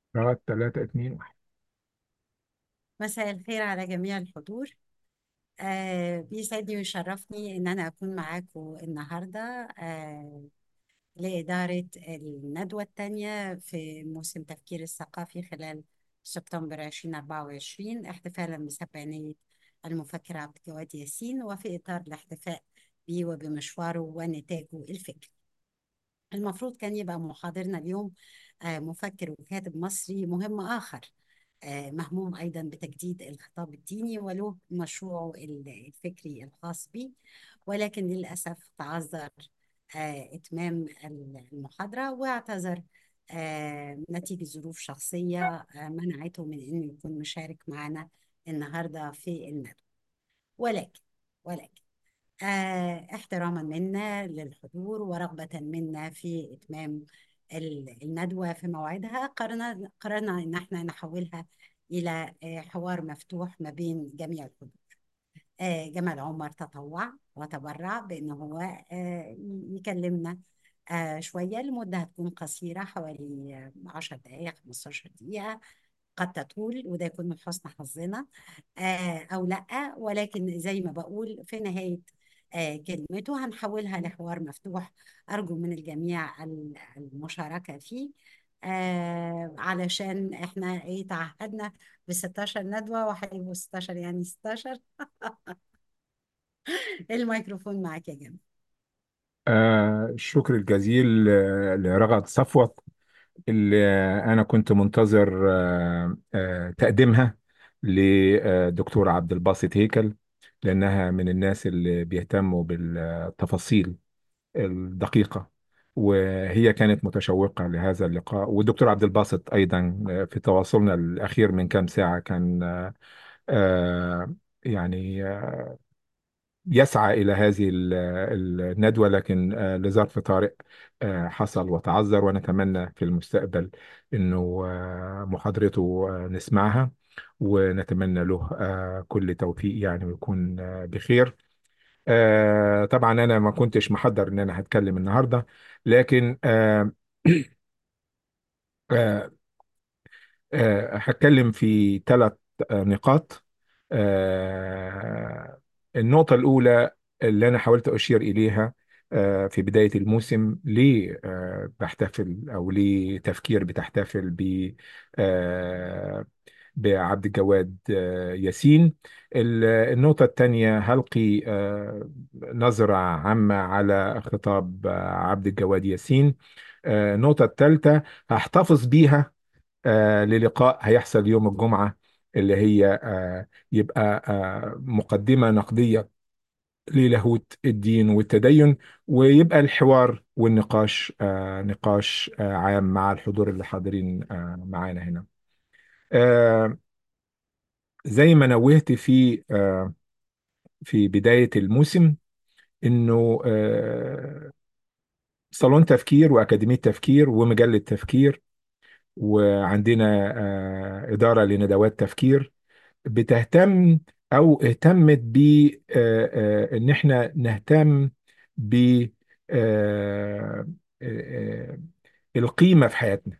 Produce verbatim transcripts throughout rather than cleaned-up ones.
لغاية تلاتة اتنين واحد. مساء الخير على جميع الحضور. آه بيسعدني ويشرفني إن أنا أكون معاكم النهاردة آه لإدارة الندوة الثانية في موسم تفكير الثقافي خلال سبتمبر ألفين وأربعة وعشرين، احتفالا بسبعينية المفكر عبد الجواد ياسين، وفي إطار الاحتفاء به وبمشواره ونتاجه الفكري. المفروض كان يبقى محاضرنا اليوم آه، مفكر وكاتب مصري مهم آخر، آه، مهموم أيضا بتجديد الخطاب الديني وله مشروعه الفكري الخاص به، ولكن للأسف تعذر آه، إتمام المحاضرة، واعتذر آه، نتيجة ظروف شخصية آه، منعته من إنه يكون مشارك معنا النهاردة في الندوة. ولكن ولكن آه، احتراما منا للحضور ورغبة منا في إتمام ال- الندوة في موعدها، قررنا قررنا إن احنا نحولها إلى آه، حوار مفتوح ما بين جميع الحضور. آه، جمال عمر تطوع وتبرع بأنه هو آه، يكلمنا آه، شوية لمدة هتكون قصيرة، حوالي آه، عشر دقائق خمستاشر دقيقة. قد تطول وده يكون من حسن حظنا آه أو لأ، ولكن زي ما بقول في نهاية آه كلمته هنحولها لحوار مفتوح. أرجو من الجميع ال- المشاركة فيه، آه علشان احنا ايه تعهدنا ب ستاشر ندوة وهيبقوا ستاشر يعني ستاشر. الميكروفون معاك يا جماعة. آه الشكر الجزيل آه لرغد صفوت، اللي آه أنا كنت منتظر آه آه تقديمها لدكتور عبد الباسط هيكل، لأنها من الناس اللي بيهتموا بالتفاصيل الدقيقة، وهي كانت متشوقة لهذا اللقاء. والدكتور عبد الباسط أيضا آه، في تواصلنا الأخير من كام ساعة كان آه، آه، يعني آه، يسعى إلى هذه ال- الندوة، لكن آه، لظرف طارئ آه، حصل وتعذر. ونتمنى في المستقبل أنه آه، محاضرته آه، نسمعها، ونتمنى له آه، كل توفيق يعني، ويكون آه، بخير. آه طبعا انا ما كنتش محضر ان انا هتكلم النهارده، لكن آه آه آه هتكلم في ثلاث نقاط. آه النقطة الأولى اللي أنا حاولت أشير إليها آه في بداية الموسم، ليه آه بحتفل أو ليه تفكير بتحتفل ب آه بعبد الجواد آه، ياسين. ال- النقطة الثانية هلقي آه، نظرة عامة على خطاب آه، عبد الجواد ياسين. آه، النقطة الثالثة هحتفظ بيها آه، للقاء هيحصل يوم الجمعة، اللي هي آه، يبقى آه، مقدمة نقدية للاهوت الدين والتدين، ويبقى الحوار والنقاش آه، نقاش آه، عام مع الحضور اللي حاضرين آه، معانا هنا. آه، زي ما نوهت في آه، في بداية الموسم، إنه آه، صالون تفكير وأكاديمية تفكير ومجلة تفكير، وعندنا آه، إدارة لندوات تفكير بتهتم أو اهتمت ب آه، آه، إن إحنا نهتم ب آه، آه، القيمة في حياتنا.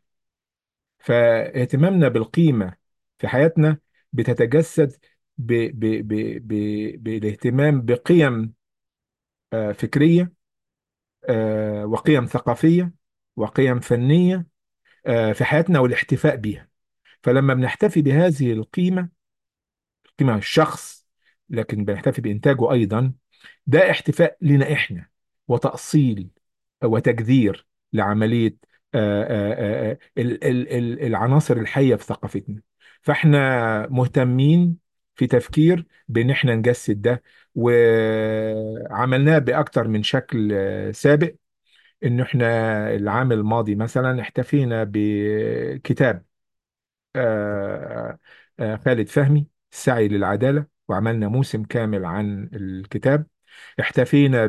فاهتمامنا بالقيمة في حياتنا بتتجسد ب ب ب ب بالاهتمام بقيم آه، فكرية، آه، وقيم ثقافية، وقيم فنية آه، في حياتنا، والاحتفاء بيها. فلما بنحتفي بهذه القيمة، قيمة الشخص، لكن بنحتفي بإنتاجه أيضا، ده احتفاء لنا إحنا، وتأصيل وتجذير لعملية آه، آه، آه، ال- ال- ال- العناصر الحية في ثقافتنا. فاحنا مهتمين في تفكير بان احنا نجسد ده، وعملناه بأكتر من شكل آه، سابق. ان احنا العام الماضي مثلا احتفينا بكتاب آه، آه، خالد فهمي، السعي للعدالة، وعملنا موسم كامل عن الكتاب. احتفينا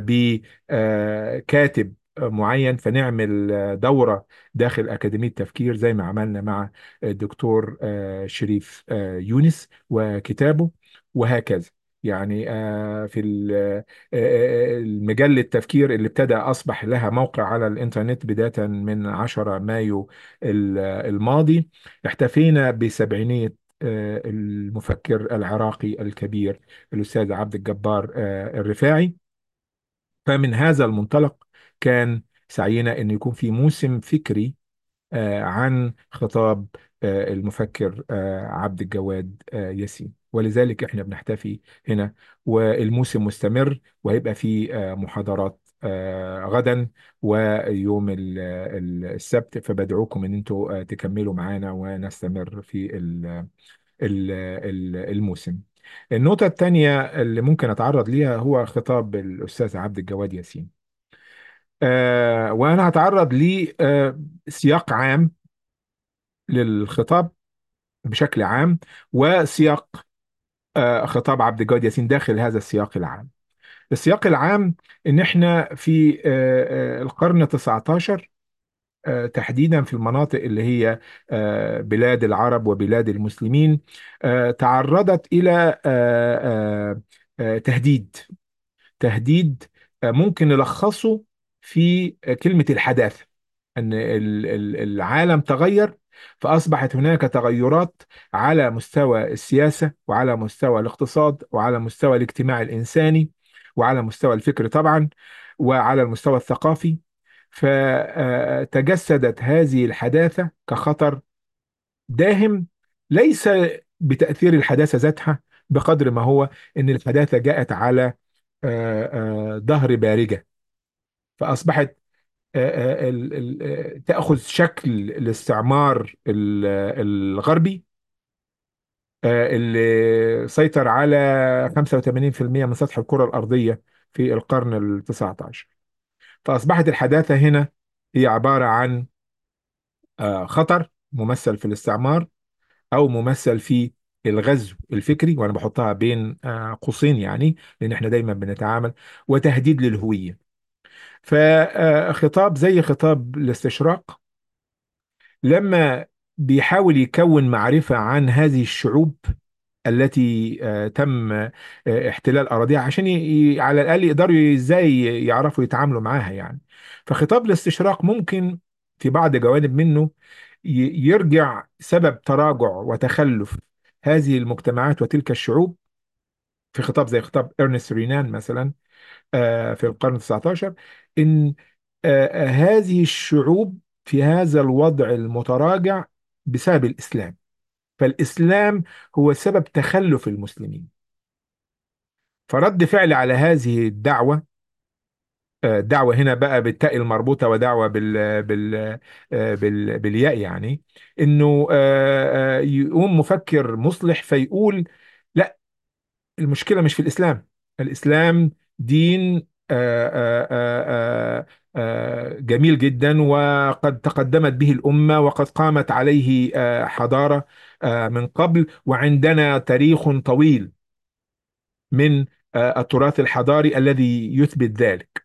بكاتب معين، فنعمل آه، دورة داخل أكاديمية تفكير زي ما عملنا مع الدكتور آه، شريف آه، يونس وكتابه، وهكذا. يعني آه، في ال- آه، آه، المجلة التفكير اللي ابتدى أصبح لها موقع على الإنترنت بداية من عشرة مايو ال- الماضي، احتفينا بسبعينية آه، المفكر العراقي الكبير الأستاذ عبد الجبار آه، الرفاعي. فمن هذا المنطلق كان سعينا أن يكون في موسم فكري آه، عن خطاب آه، المفكر آه، عبد الجواد آه، ياسين، ولذلك احنا بنحتفي هنا. والموسم مستمر، وهيبقى فيه آه، محاضرات آه، غدا ويوم ال- ال- السبت. فبدعوكم ان انتوا آه، تكملوا معانا ونستمر في ال- ال- ال- الموسم. النقطة الثانية اللي ممكن أتعرض ليها هو خطاب الأستاذ عبد الجواد ياسين. آه وأنا هتعرض لسياق عام للخطاب بشكل عام، وسياق آه، خطاب عبد الجواد ياسين داخل هذا السياق العام. السياق العام ان احنا في آه، آه، القرن التاسع عشر، آه، تحديدا في المناطق اللي هي آه، بلاد العرب وبلاد المسلمين، آه، تعرضت الى آه، آه، آه، تهديد. تهديد آه، ممكن نلخصه في آه، كلمة الحداثة. أن ال- ال- العالم تغير، فأصبحت هناك تغيرات على مستوى السياسة وعلى مستوى الاقتصاد وعلى مستوى الاجتماع الإنساني وعلى مستوى الفكر طبعا وعلى المستوى الثقافي. فتجسدت هذه الحداثة كخطر داهم، ليس بتأثير الحداثة ذاتها بقدر ما هو أن الحداثة جاءت على آه، آه، ظهر بارجة. فأصبحت آه، آه، ال- ال- آه، تأخذ شكل الاستعمار ال- الغربي آه، اللي سيطر على خمسة وثمانين بالمئة من سطح الكرة الأرضية في القرن التاسع عشر. فأصبحت الحداثة هنا هي عبارة عن آه، خطر ممثل في الاستعمار، أو ممثل في الغزو الفكري، وأنا بحطها بين آه، قوسين يعني لأن احنا دايما بنتعامل، وتهديد للهوية. فخطاب زي خطاب الاستشراق لما بيحاول يكون معرفة عن هذه الشعوب التي آه، تم آه، احتلال أراضيها، عشان ي... ي- على الأقل يقدروا ازاي يعرفوا يتعاملوا معاها يعني. فخطاب الاستشراق ممكن في بعض جوانب منه ي... يرجع سبب تراجع وتخلف هذه المجتمعات وتلك الشعوب في خطاب زي خطاب إرنست رينان مثلا آه، في القرن التاسع عشر، إن آه، آه، هذه الشعوب في هذا الوضع المتراجع بسبب الإسلام. فالإسلام هو سبب تخلف المسلمين. فرد فعل على هذه الدعوة، آه، دعوة هنا بقى بالتاء المربوطة ودعوة بال بال آه، بال بالياء يعني، إنه آه، آه، يقوم مفكر مصلح فيقول: لا، المشكلة مش في الإسلام. الإسلام دين آه، آه، آه، آه، جميل جدا، وقد تقدمت به الأمة وقد قامت عليه آه، حضارة آه، من قبل، وعندنا تاريخ طويل من آه، التراث الحضاري الذي يثبت ذلك.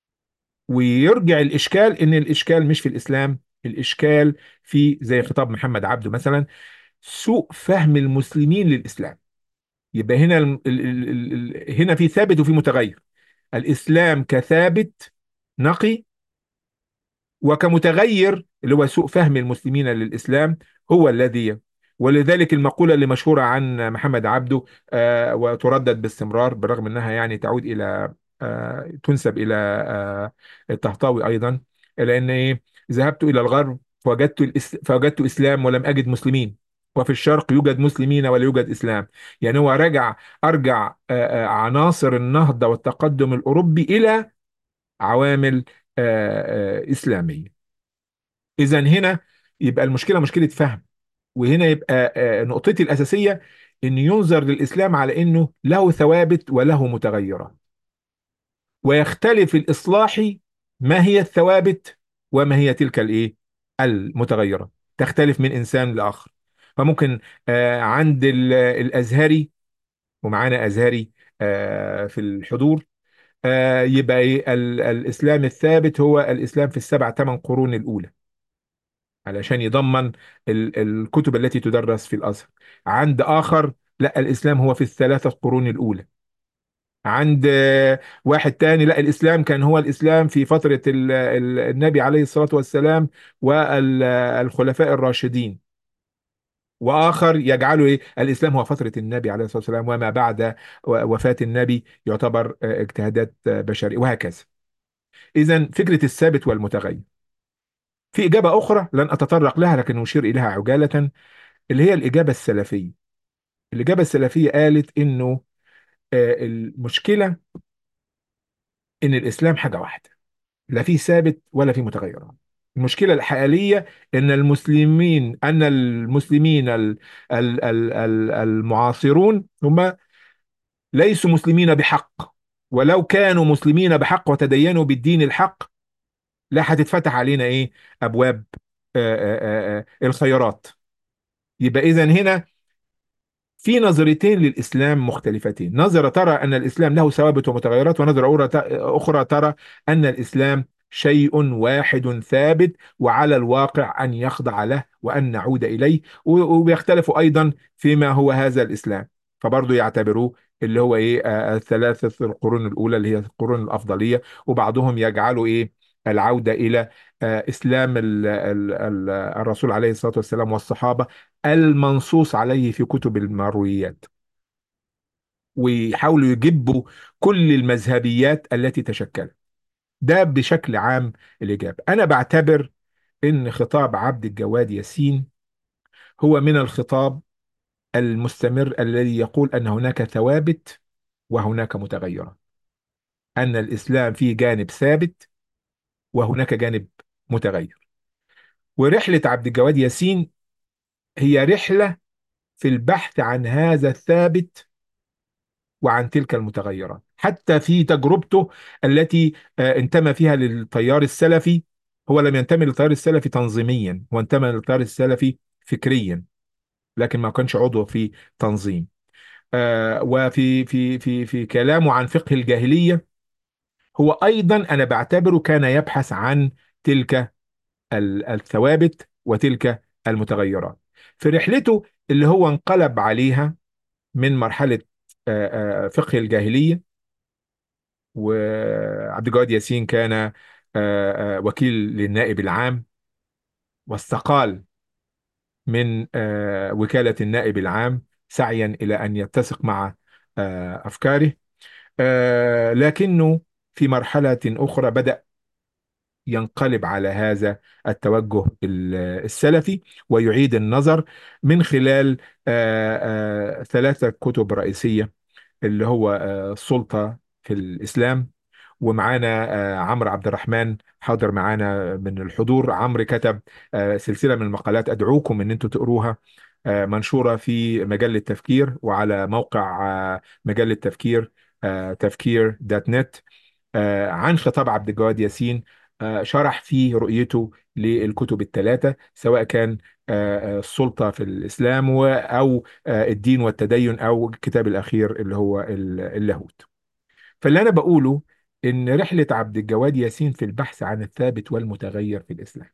ويرجع الإشكال إن الإشكال مش في الإسلام، الإشكال في زي خطاب محمد عبده مثلا سوء فهم المسلمين للإسلام. يبقى هنا ال ال ال ال هنا في ثابت وفي متغير. الإسلام كثابت نقي، وكمتغير اللي هو سوء فهم المسلمين للإسلام هو الذي. ولذلك المقولة اللي مشهورة عن محمد عبده آه وتردد باستمرار بالرغم أنها يعني تعود إلى آه تنسب إلى آه الطهطاوي أيضا، لأن إيه؟ ذهبت إلى الغرب فوجدت الإس... فوجدت إسلام ولم أجد مسلمين، وفي الشرق يوجد مسلمين ولا يوجد إسلام. يعني هو رجع أرجع آه آه عناصر النهضة والتقدم الأوروبي إلى عوامل آه آه إسلامية. اذا هنا يبقى المشكله مشكله فهم. وهنا يبقى آه، نقطتي الاساسيه ان ينظر للاسلام على انه له ثوابت وله متغيرات، ويختلف الاصلاحي ما هي الثوابت وما هي تلك الايه المتغيرات. تختلف من انسان لاخر. فممكن آه، عند ال- الازهري، ومعانا ازهري آه، في الحضور، آه، يبقى إيه؟ ال- الاسلام الثابت هو الاسلام في السبع ثمان قرون الاولى، علشان يضمن ال- الكتب التي تدرس في الأزهر. عند آخر لا، الإسلام هو في الثلاثة قرون الأولى. عند آه، واحد تاني لا، الإسلام كان هو الإسلام في فترة ال- ال- النبي عليه الصلاة والسلام والخلفاء الراشدين. وآخر يجعله إيه، الإسلام هو فترة النبي عليه الصلاة والسلام، وما بعد و- وفاة النبي يعتبر آه، اجتهادات آه، بشرية، وهكذا. إذا فكرة الثابت والمتغير. في إجابة أخرى لن أتطرق لها لكن أشير إليها عجالة، اللي هي الإجابة السلفية. الإجابة السلفية قالت إنه آه، المشكلة إن الإسلام حاجة واحدة، لا في ثابت ولا في متغيرات. المشكلة الحالية إن المسلمين أن المسلمين ال- ال- ال- ال- المعاصرون هم ليسوا مسلمين بحق. ولو كانوا مسلمين بحق وتدينوا بالدين الحق، لا هتتفتح علينا إيه، أبواب آه، آه، آه، آه، الخيرات. يبقى إذا هنا في نظرتين للإسلام مختلفتين: نظرة ترى أن الإسلام له ثوابت ومتغيرات، ونظرة أخرى أخرى ترى أن الإسلام شيء واحد ثابت، وعلى الواقع أن يخضع له وأن نعود إليه. و- وبيختلفوا أيضا فيما هو هذا الإسلام. فبرضه يعتبروه اللي هو إيه، آه، الثلاثة القرون الأولى اللي هي القرون الأفضلية. وبعضهم يجعلوا إيه، العودة إلى آه، إسلام ال- ال- ال- الرسول عليه الصلاة والسلام والصحابة المنصوص عليه في كتب المرويات، ويحاولوا يجبوا كل المذهبيات التي تشكلت. ده بشكل عام الإجابة. أنا بعتبر إن خطاب عبد الجواد ياسين هو من الخطاب المستمر الذي يقول أن هناك ثوابت وهناك متغيرات، أن الإسلام فيه جانب ثابت وهناك جانب متغير. ورحلة عبد الجواد ياسين هي رحلة في البحث عن هذا الثابت وعن تلك المتغيرات. حتى في تجربته التي آه، انتمى فيها للتيار السلفي، هو لم ينتمي للتيار السلفي تنظيميا، وانتمى للتيار السلفي فكريا، لكن ما كانش عضو في تنظيم. آه، وفي في في في كلامه عن فقه الجاهلية، هو أيضا أنا بعتبره كان يبحث عن تلك ال- الثوابت وتلك المتغيرات. في رحلته اللي هو انقلب عليها من مرحلة آه، آه، فقه الجاهلية، وعبد الجواد ياسين كان آه، آه، وكيل للنائب العام، واستقال من آه، وكالة النائب العام سعيا إلى أن يتسق مع آه، أفكاره. آه، لكنه في مرحلة أخرى بدأ ينقلب على هذا التوجه ال- السلفي، ويعيد النظر من خلال آه، آه، ثلاثة كتب رئيسية، اللي هو آه، السلطة في الإسلام. ومعانا آه، عمرو عبد الرحمن حاضر معانا من الحضور. عمرو كتب آه، سلسلة من المقالات أدعوكم إن أنتم تقروها، آه، منشورة في مجلة تفكير وعلى موقع آه، مجلة تفكير، آه، تفكير دوت نت، آه، عن خطاب عبد الجواد ياسين. آه، شرح فيه رؤيته للكتب الثلاثة، سواء كان آه، آه، السلطة في الإسلام و- أو آه، الدين والتدين، أو الكتاب الأخير اللي هو ال- اللاهوت. فاللي أنا بقوله إن رحلة عبد الجواد ياسين في البحث عن الثابت والمتغير في الإسلام،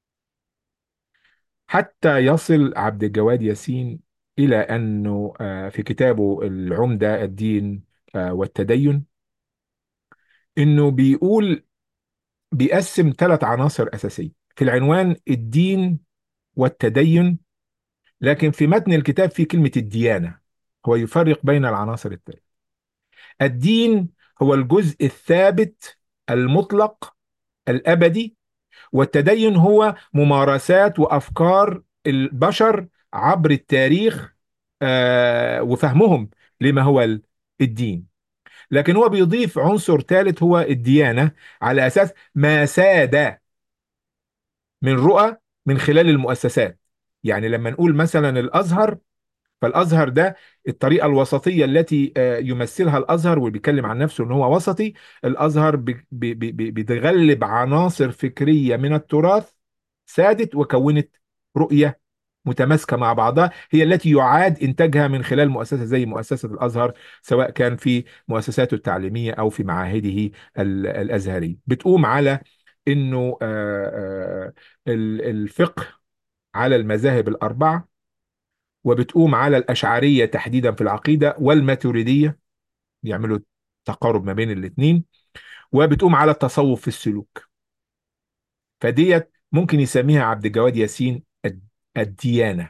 حتى يصل عبد الجواد ياسين إلى أنه آه، في كتابه العمدة الدين آه، والتدين، إنه بيقول، بيقسم ثلاث عناصر أساسية في العنوان: الدين والتدين. لكن في متن الكتاب في كلمة الديانة، هو يفرق بين العناصر الثلاث. الدين هو الجزء الثابت المطلق الأبدي، والتدين هو ممارسات وأفكار البشر عبر التاريخ آه، وفهمهم لما هو ال- الدين. لكن هو بيضيف عنصر ثالث هو الديانة، على أساس ما ساد من رؤى من خلال المؤسسات. يعني لما نقول مثلا الأزهر، فالازهر ده الطريقه الوسطيه التي آه، يمثلها الازهر، وبيتكلم عن نفسه ان هو وسطي. الازهر بي- بي- بي- بي- بيتغلب عناصر فكريه من التراث سادت وكونت رؤيه متماسكه مع بعضها، هي التي يعاد انتاجها من خلال مؤسسه زي مؤسسه الازهر، سواء كان في مؤسساته التعليميه او في معاهده ال- الازهريه. بتقوم على انه آه، آه، ال- الفقه على المذاهب الاربعه، وبتقوم على الأشعرية تحديدا في العقيدة، والماتريدية بيعملوا تقارب ما بين الاتنين، وبتقوم على التصوف في السلوك. فديت ممكن يسميها عبد الجواد ياسين الد- الديانة.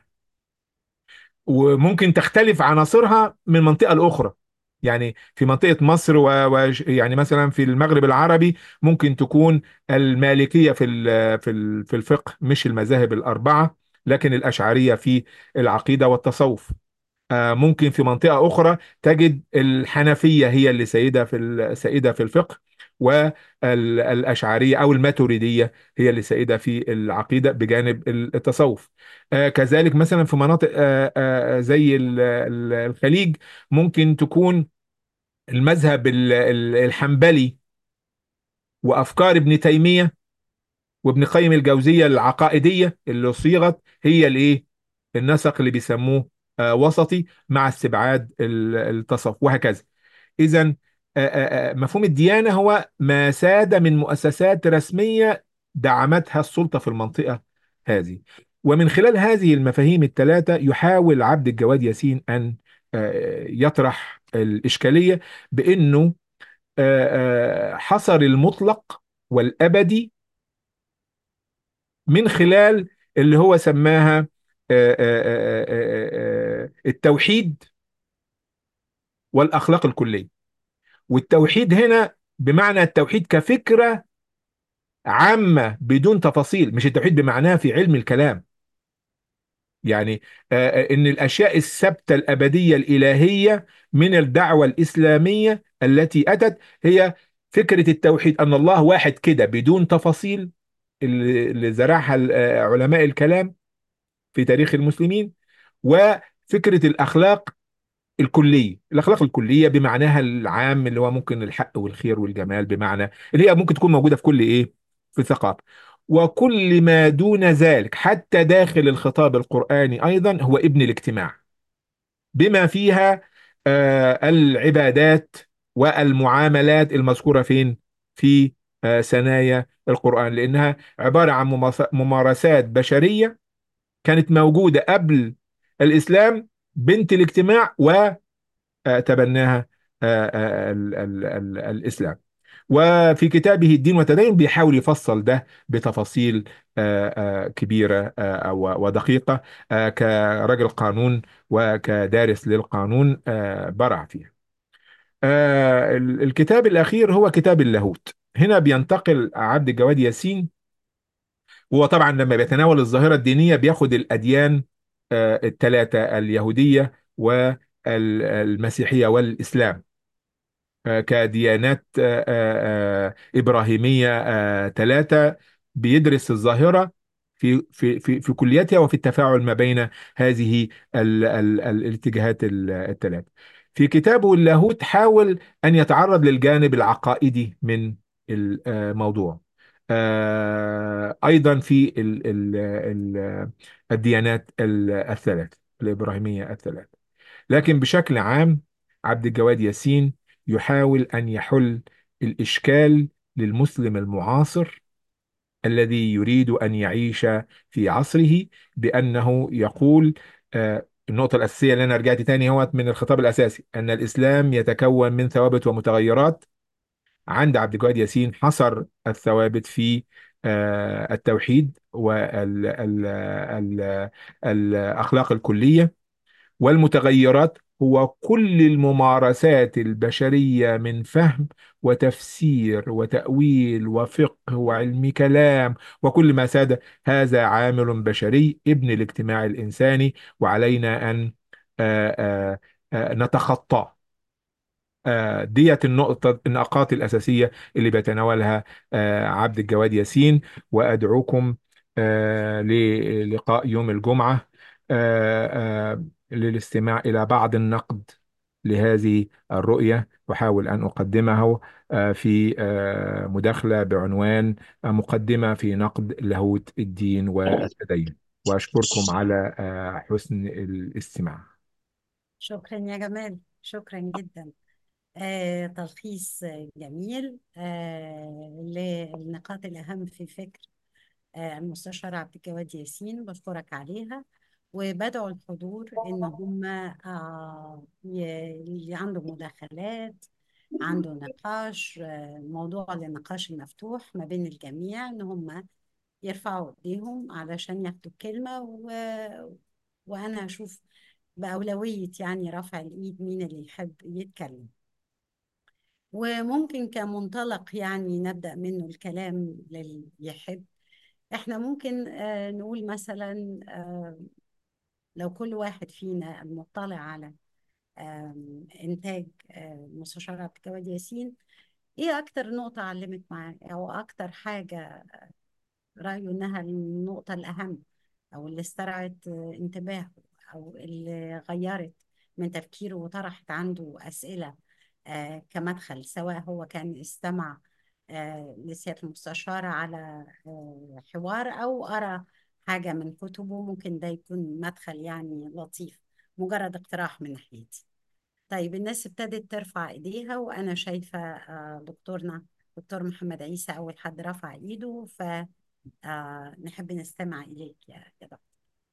وممكن تختلف عناصرها من منطقة لأخرى. يعني في منطقة مصر و... و... يعني مثلا في المغرب العربي ممكن تكون المالكية في ال... في ال... في الفقه، مش المذاهب الأربعة، لكن الأشعرية في العقيدة والتصوف. آه، ممكن في منطقة أخرى تجد الحنفية هي اللي سيدة في السائدة في الفقه، والأشعرية أو الماتريدية هي اللي سائدة في العقيدة بجانب التصوف. آه، كذلك مثلا في مناطق آه، آه، زي ال- ال- الخليج ممكن تكون المذهب ال- ال- الحنبلي وأفكار ابن تيمية وابن قيم الجوزية العقائدية اللي صيغت هي الايه، النسق اللي بيسموه آه، وسطي مع استبعاد ال- التصوف، وهكذا. اذا مفهوم الديانة هو ما ساد من مؤسسات رسمية دعمتها السلطة في المنطقة هذه. ومن خلال هذه المفاهيم الثلاثة يحاول عبد الجواد ياسين أن آه، يطرح الإشكالية بأنه آه، آه، حصر المطلق والأبدي من خلال اللي هو سماها آه، آه، آه، آه، آه، التوحيد والأخلاق الكلية. والتوحيد هنا بمعنى التوحيد كفكرة عامة بدون تفاصيل، مش التوحيد بمعناه في علم الكلام. يعني آه، آه، إن الأشياء الثابتة الأبدية الإلهية من الدعوة الإسلامية التي أتت هي فكرة التوحيد، أن الله واحد كده بدون تفاصيل، اللي اللي زرعها ال- آه، علماء الكلام في تاريخ المسلمين. وفكرة الأخلاق الكلية، الأخلاق الكلية بمعناها العام اللي هو ممكن الحق والخير والجمال، بمعنى اللي هي ممكن تكون موجودة في كل إيه، في الثقافة. وكل ما دون ذلك حتى داخل الخطاب القرآني أيضا هو ابن الاجتماع، بما فيها آه، العبادات والمعاملات المذكورة فين، في آه، ثنايا القرآن، لأنها عبارة عن مماس- ممارسات بشرية كانت موجودة قبل الإسلام، بنت الاجتماع، وتبناها آه، آه، ال- ال- ال- الإسلام. وفي كتابه الدين والتدين بيحاول يفصل ده بتفاصيل آه، آه، كبيرة آه، و- ودقيقة، آه، كرجل قانون وكدارس للقانون آه، برع فيها. آه، ال- الكتاب الأخير هو كتاب اللاهوت. هنا بينتقل عبد الجواد ياسين، هو طبعا لما بيتناول الظاهرة الدينية بياخد الأديان الثلاثة، اليهودية والمسيحية والإسلام، آه، كديانات آه، آه، آه، إبراهيمية ثلاثة. بيدرس الظاهرة في في في في كلياتها وفي التفاعل ما بين هذه ال ال الاتجاهات الثلاثة. في كتابه اللاهوت حاول أن يتعرض للجانب العقائدي من الموضوع. آه، أيضا في ال ال ال الديانات الثلاث الإبراهيمية الثلاث. لكن بشكل عام عبد الجواد ياسين يحاول أن يحل الإشكال للمسلم المعاصر الذي يريد أن يعيش في عصره، بأنه يقول آه، النقطة الأساسية اللي أنا رجعت تاني هو من الخطاب الأساسي، أن الإسلام يتكون من ثوابت ومتغيرات. عند عبد الجواد ياسين حصر الثوابت في آه، التوحيد والأخلاق الكلية، والمتغيرات هو كل الممارسات البشرية من فهم وتفسير وتأويل وفقه وعلم كلام وكل ما ساد. هذا عامل بشري ابن الاجتماع الإنساني، وعلينا أن آه، آه، آه، نتخطاه. آه، ديت النقطة النقاط الأساسية اللي بيتناولها آه، عبد الجواد ياسين. وأدعوكم آه، للقاء يوم الجمعة آه، آه، للاستماع إلى بعض النقد لهذه الرؤية. أحاول أن أقدمه آه، في آه، مداخلة بعنوان آه، مقدمة في نقد لاهوت الدين والتدين. وأشكركم على آه، حسن الاستماع. شكرا يا جمال، شكرا جدا. آه، تلخيص آه، جميل آه، للنقاط الأهم في فكر آه، المستشار عبد الجواد ياسين، بشكرك عليها. وبدعو الحضور إن هم آه، ي- اللي عندهم مداخلات عنده نقاش، آه، موضوع للنقاش المفتوح ما بين الجميع، إن هم يرفعوا إيديهم علشان ياخدوا الكلمة و... وأنا أشوف بأولوية يعني رفع الإيد مين اللي يحب يتكلم. وممكن كمنطلق يعني نبدأ منه الكلام للي يحب. احنا ممكن آه، نقول مثلا، آه، لو كل واحد فينا المطلع على آم، إنتاج آه، مستشار عبد الجواد ياسين، إيه أكتر نقطة علمت معاه أو أكتر حاجة رأيه إنها النقطة الأهم، أو اللي استرعت آه، انتباهه، أو اللي غيرت من تفكيره وطرحت عنده أسئلة آه، كمدخل، سواء هو كان استمع آه، لسيادة المستشار على آه، حوار، أو قرأ حاجة من كتبه. ممكن ده يكون مدخل يعني لطيف، مجرد اقتراح من ناحيتي. طيب الناس ابتدت ترفع ايديها، وانا شايفة آه، دكتورنا دكتور محمد عيسى اول حد رفع ايده، فنحب نستمع اليك يا يا دكتور.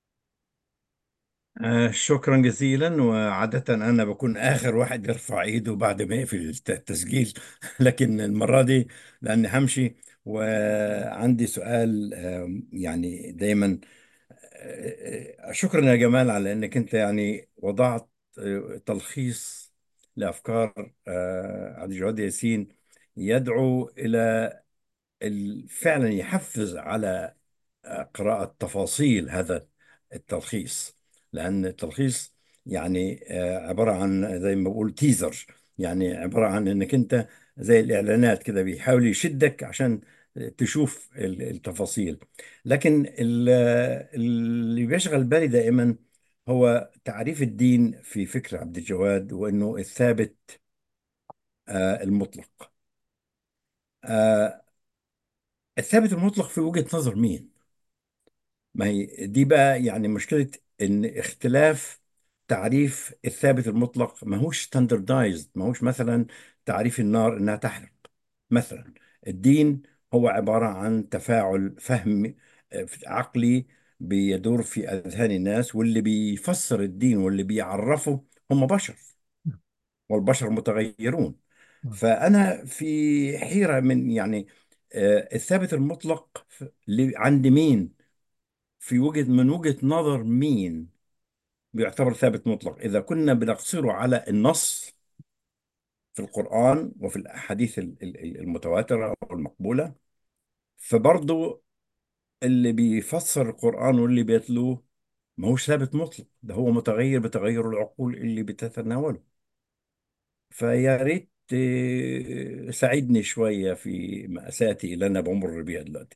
آه، شكرا جزيلا. وعادة أنا بكون آخر واحد يرفع إيده بعد ما يقفل الت- التسجيل لكن المرة دي لأني همشي وعندي سؤال. آه، يعني دايما آه، آه، شكرا يا جمال على أنك أنت يعني وضعت آه، تلخيص لأفكار آه، عبد الجواد ياسين، يدعو إلى ال- فعلا يحفز على قراءة تفاصيل هذا التلخيص. لأن التلخيص يعني آه، عبارة عن زي ما بقول تيزر، يعني عبارة عن إنك أنت زي الإعلانات كده بيحاول يشدك عشان تشوف ال- التفاصيل. لكن ال- اللي بيشغل بالي دائما هو تعريف الدين في فكر عبد الجواد، وإنه الثابت آه، المطلق. آه، الثابت المطلق في وجهة نظر مين؟ ما هي دي بقى يعني مشكلة، ان اختلاف تعريف الثابت المطلق ما هوش ستاندردايزد، ما هوش مثلا تعريف النار انها تحرق مثلا. الدين هو عبارة عن تفاعل فهم آه، عقلي بيدور في اذهان الناس، واللي بيفسر الدين واللي بيعرفه هم بشر، والبشر متغيرون. فأنا في حيرة من يعني آه، الثابت المطلق ف- ل- عند مين؟ في وجهة من وجهة نظر مين بيعتبر ثابت مطلق؟ إذا كنا بنقصره على النص في القرآن وفي الأحاديث ال- ال- المتواترة أو المقبولة، فبرضه اللي بيفسر القرآن واللي بيتلوه ما هوش ثابت مطلق، ده هو متغير بتغير العقول اللي بتتناوله. فيا ريت آه، ساعدني شوية في مأساتي اللي أنا بمر بيها دلوقتي.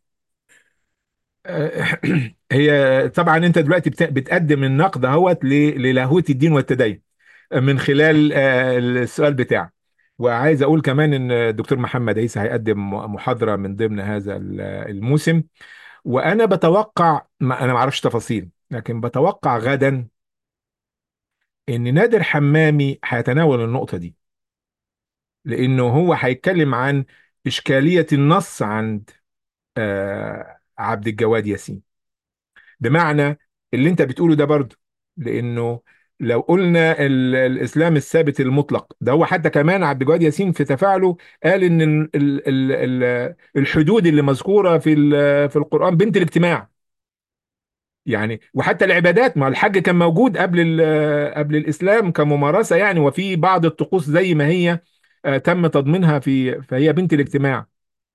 هي طبعا انت دلوقتي بت- بتقدم النقد اهوت ل- للاهوت الدين والتدين من خلال آه، السؤال بتاعك. وعايز اقول كمان ان الدكتور محمد عيسى هيقدم محاضرة من ضمن هذا ال- الموسم. وانا بتوقع، ما انا ما اعرفش تفاصيل، لكن بتوقع غدا ان نادر حمامي هيتناول النقطة دي، لانه هو هيتكلم عن اشكالية النص عند آه، عبد الجواد ياسين. بمعنى اللي انت بتقوله ده برضه، لانه لو قلنا ال- الاسلام الثابت المطلق ده، هو حتى كمان عبد الجواد ياسين في تفاعله قال ان ال- ال- ال- ال- الحدود اللي مذكوره في ال- في القران بنت الاجتماع. يعني وحتى العبادات، ما الحج كان موجود قبل ال- قبل الاسلام كممارسه يعني، وفي بعض الطقوس زي ما هي آه، تم تضمينها في، فهي بنت الاجتماع.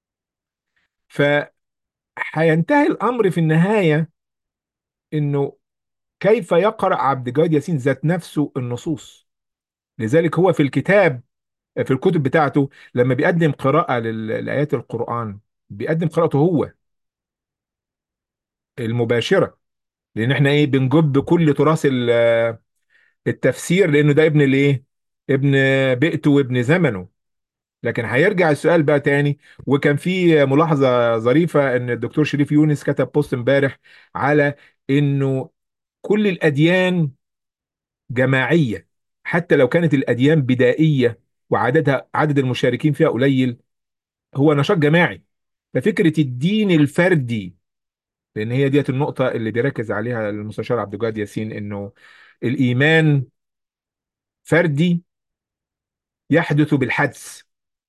فهينتهي الامر في النهايه انه كيف يقرأ عبد الجواد ياسين ذات نفسه النصوص. لذلك هو في الكتاب، في الكتب بتاعته لما بيقدم قراءة لل- لآيات القرآن، بيقدم قراءته هو المباشرة. لأن احنا ايه بنجب كل تراث ال- التفسير، لأنه ده ابن الايه، ابن بيئته وابن زمنه. لكن هيرجع السؤال بقى تاني. وكان في ملاحظة ظريفة ان الدكتور شريف يونس كتب بوست امبارح على انه كل الأديان جماعية، حتى لو كانت الأديان بدائية وعددها عدد المشاركين فيها قليل، هو نشاط جماعي. ففكرة الدين الفردي، لأن هي ديت النقطة اللي بيركز عليها المستشار عبد الجواد ياسين، إنه الإيمان فردي يحدث بالحدس،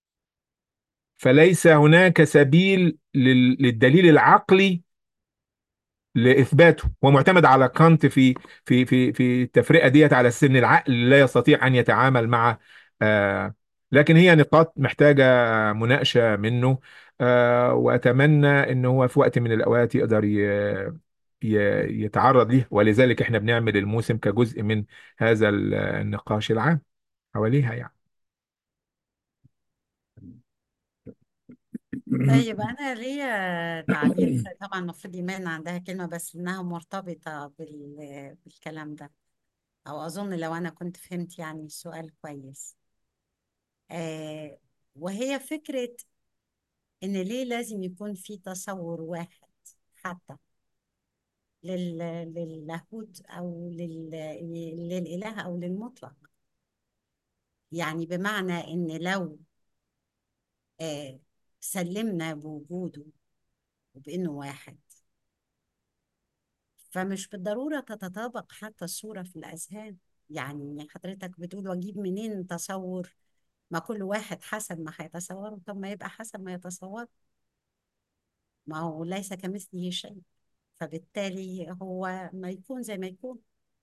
فليس هناك سبيل لل- للدليل العقلي لاثباته. هو معتمد على كانت في في في في التفرقه ديت، على سن العقل لا يستطيع ان يتعامل مع. آه لكن هي نقاط محتاجه مناقشه منه. آه واتمنى ان هو في وقت من الاوقات يقدر ي- ي- يتعرض ليه، ولذلك احنا بنعمل الموسم كجزء من هذا ال- النقاش العام حواليها يعني. طيب أنا ليا تعليق. طبعا المفروض إيمان عندها كلمة، بس إنها مرتبطة بال... بالكلام ده، أو أظن لو أنا كنت فهمت يعني السؤال كويس. آه وهي فكرة إن ليه لازم يكون في تصور واحد حتى لل... للاهوت أو لل... للإله أو للمطلق. يعني بمعنى إن لو آه سلمنا بوجوده وبإنه واحد، فمش بالضرورة تتطابق حتى الصورة في الأذهان. يعني حضرتك بتقول واجيب منين تصور؟ ما كل واحد حسب ما هيتصوره. طب ما يبقى حسب ما يتصور، ما هو ليس كمثله شيء، فبالتالي هو ما يكون زي ما يكون.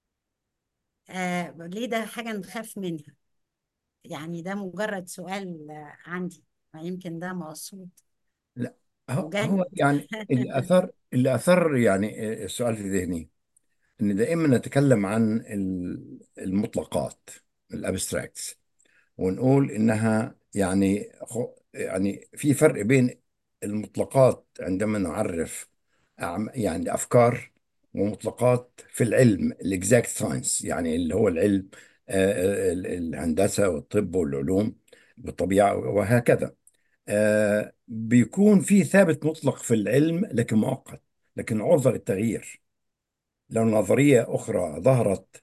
آه ليه ده حاجة نخاف منها؟ يعني ده مجرد سؤال آه عندي، ما يمكن ده مقصود لا، هو هو مجند. يعني اللي اثر اللي اثر يعني السؤال في ذهني ان دائما نتكلم عن ال- المطلقات، الابستراكتس، ونقول انها يعني خو- يعني في فرق بين المطلقات عندما نعرف أعم- يعني افكار، ومطلقات في العلم الاكزاكت ساينس، يعني اللي هو العلم، آه، ال- الهندسه والطب والعلوم والطبيعه وهكذا. آه، بيكون في ثابت مطلق في العلم لكن مؤقت، لكن عرضة للتغيير. لو نظرية أخرى ظهرت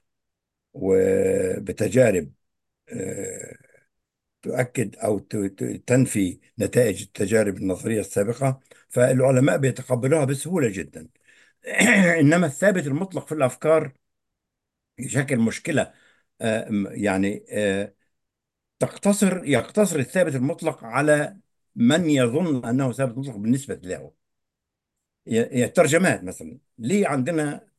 وبتجارب آه، تؤكد أو ت- ت- تنفي نتائج التجارب النظرية السابقة، فالعلماء بيتقبلوها بسهولة جدا. إنما الثابت المطلق في الأفكار يشكل مشكلة. آه، م- يعني آه، تقتصر يقتصر الثابت المطلق على من يظن أنه ثابت مطلق بالنسبة له. ي- الترجمات مثلا، ليه عندنا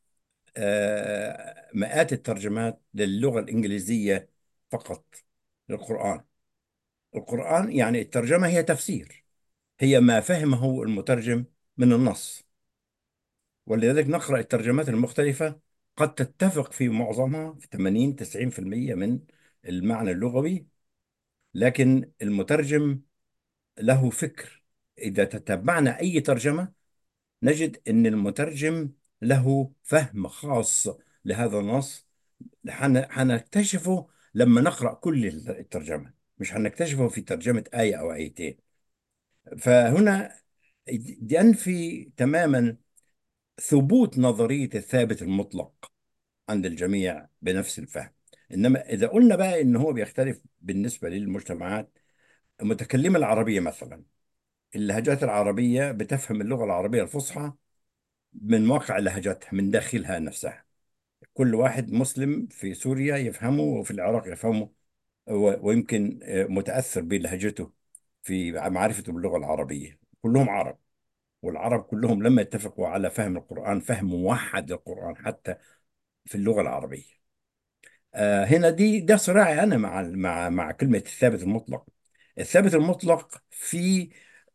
آه، مئات الترجمات للغة الإنجليزية فقط للقرآن؟ القرآن يعني الترجمة هي تفسير، هي ما فهمه المترجم من النص. ولذلك نقرأ الترجمات المختلفة، قد تتفق في معظمها في ثمانين تسعين في المئة من المعنى اللغوي، لكن المترجم له فكر. إذا تتبعنا أي ترجمة نجد أن المترجم له فهم خاص لهذا النص. حن- حنكتشفه لما نقرأ كل الترجمة، مش حنكتشفه في ترجمة آية أو آيتين. فهنا ينفي تماما ثبوت نظرية الثابت المطلق عند الجميع بنفس الفهم. إنما إذا قلنا بقى إن هو بيختلف بالنسبة للمجتمعات المتكلمة العربية مثلا، اللهجات العربية بتفهم اللغة العربية الفصحى من واقع لهجتها من داخلها نفسها. كل واحد مسلم في سوريا يفهمه وفي العراق يفهمه، و- ويمكن آه، متأثر بلهجته في معرفته باللغة العربية. كلهم عرب، والعرب كلهم لما يتفقوا على فهم القرآن فهم موحد للقرآن حتى في اللغة العربية. آه، هنا دي ده صراعي أنا مع مع مع كلمة الثابت المطلق. الثابت المطلق في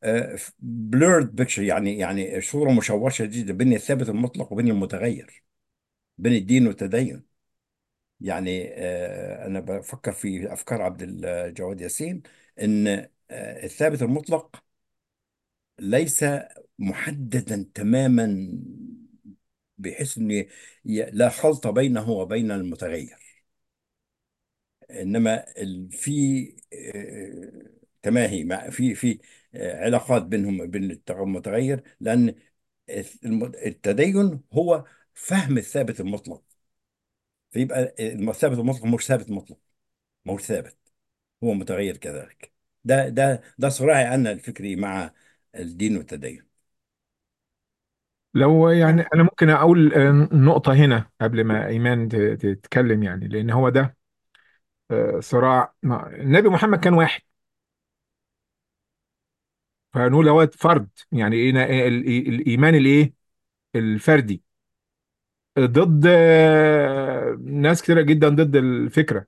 بلورد بيكتشر، يعني يعني صورة مشوشة جدا بين الثابت المطلق وبين المتغير، بين الدين والتدين. يعني آه، أنا بفكر في أفكار عبد الجواد ياسين، إن آه، الثابت المطلق ليس محددا تماما، بحيث أن ي- لا خلط بينه وبين المتغير. إنما ال- في آه، تماهي مع في في آه، علاقات بينهم وبين الت- المتغير، لأن الم- التدين هو فهم الثابت المطلق. فيبقى الثابت المطلق مش ثابت مطلق، مش ثابت، هو متغير كذلك. ده ده ده صراعي أنا الفكري مع الدين والتدين. لو يعني تمام. انا ممكن اقول آه، نقطة هنا قبل ما ايمان ت- تتكلم، يعني لان هو ده آه، صراع. ما- النبي محمد كان واحد، فنقول هو فرد. يعني ايه نا- إيه ال- إيه الايمان الايه الفردي ضد آه، ناس كتيرة جدا ضد الفكرة.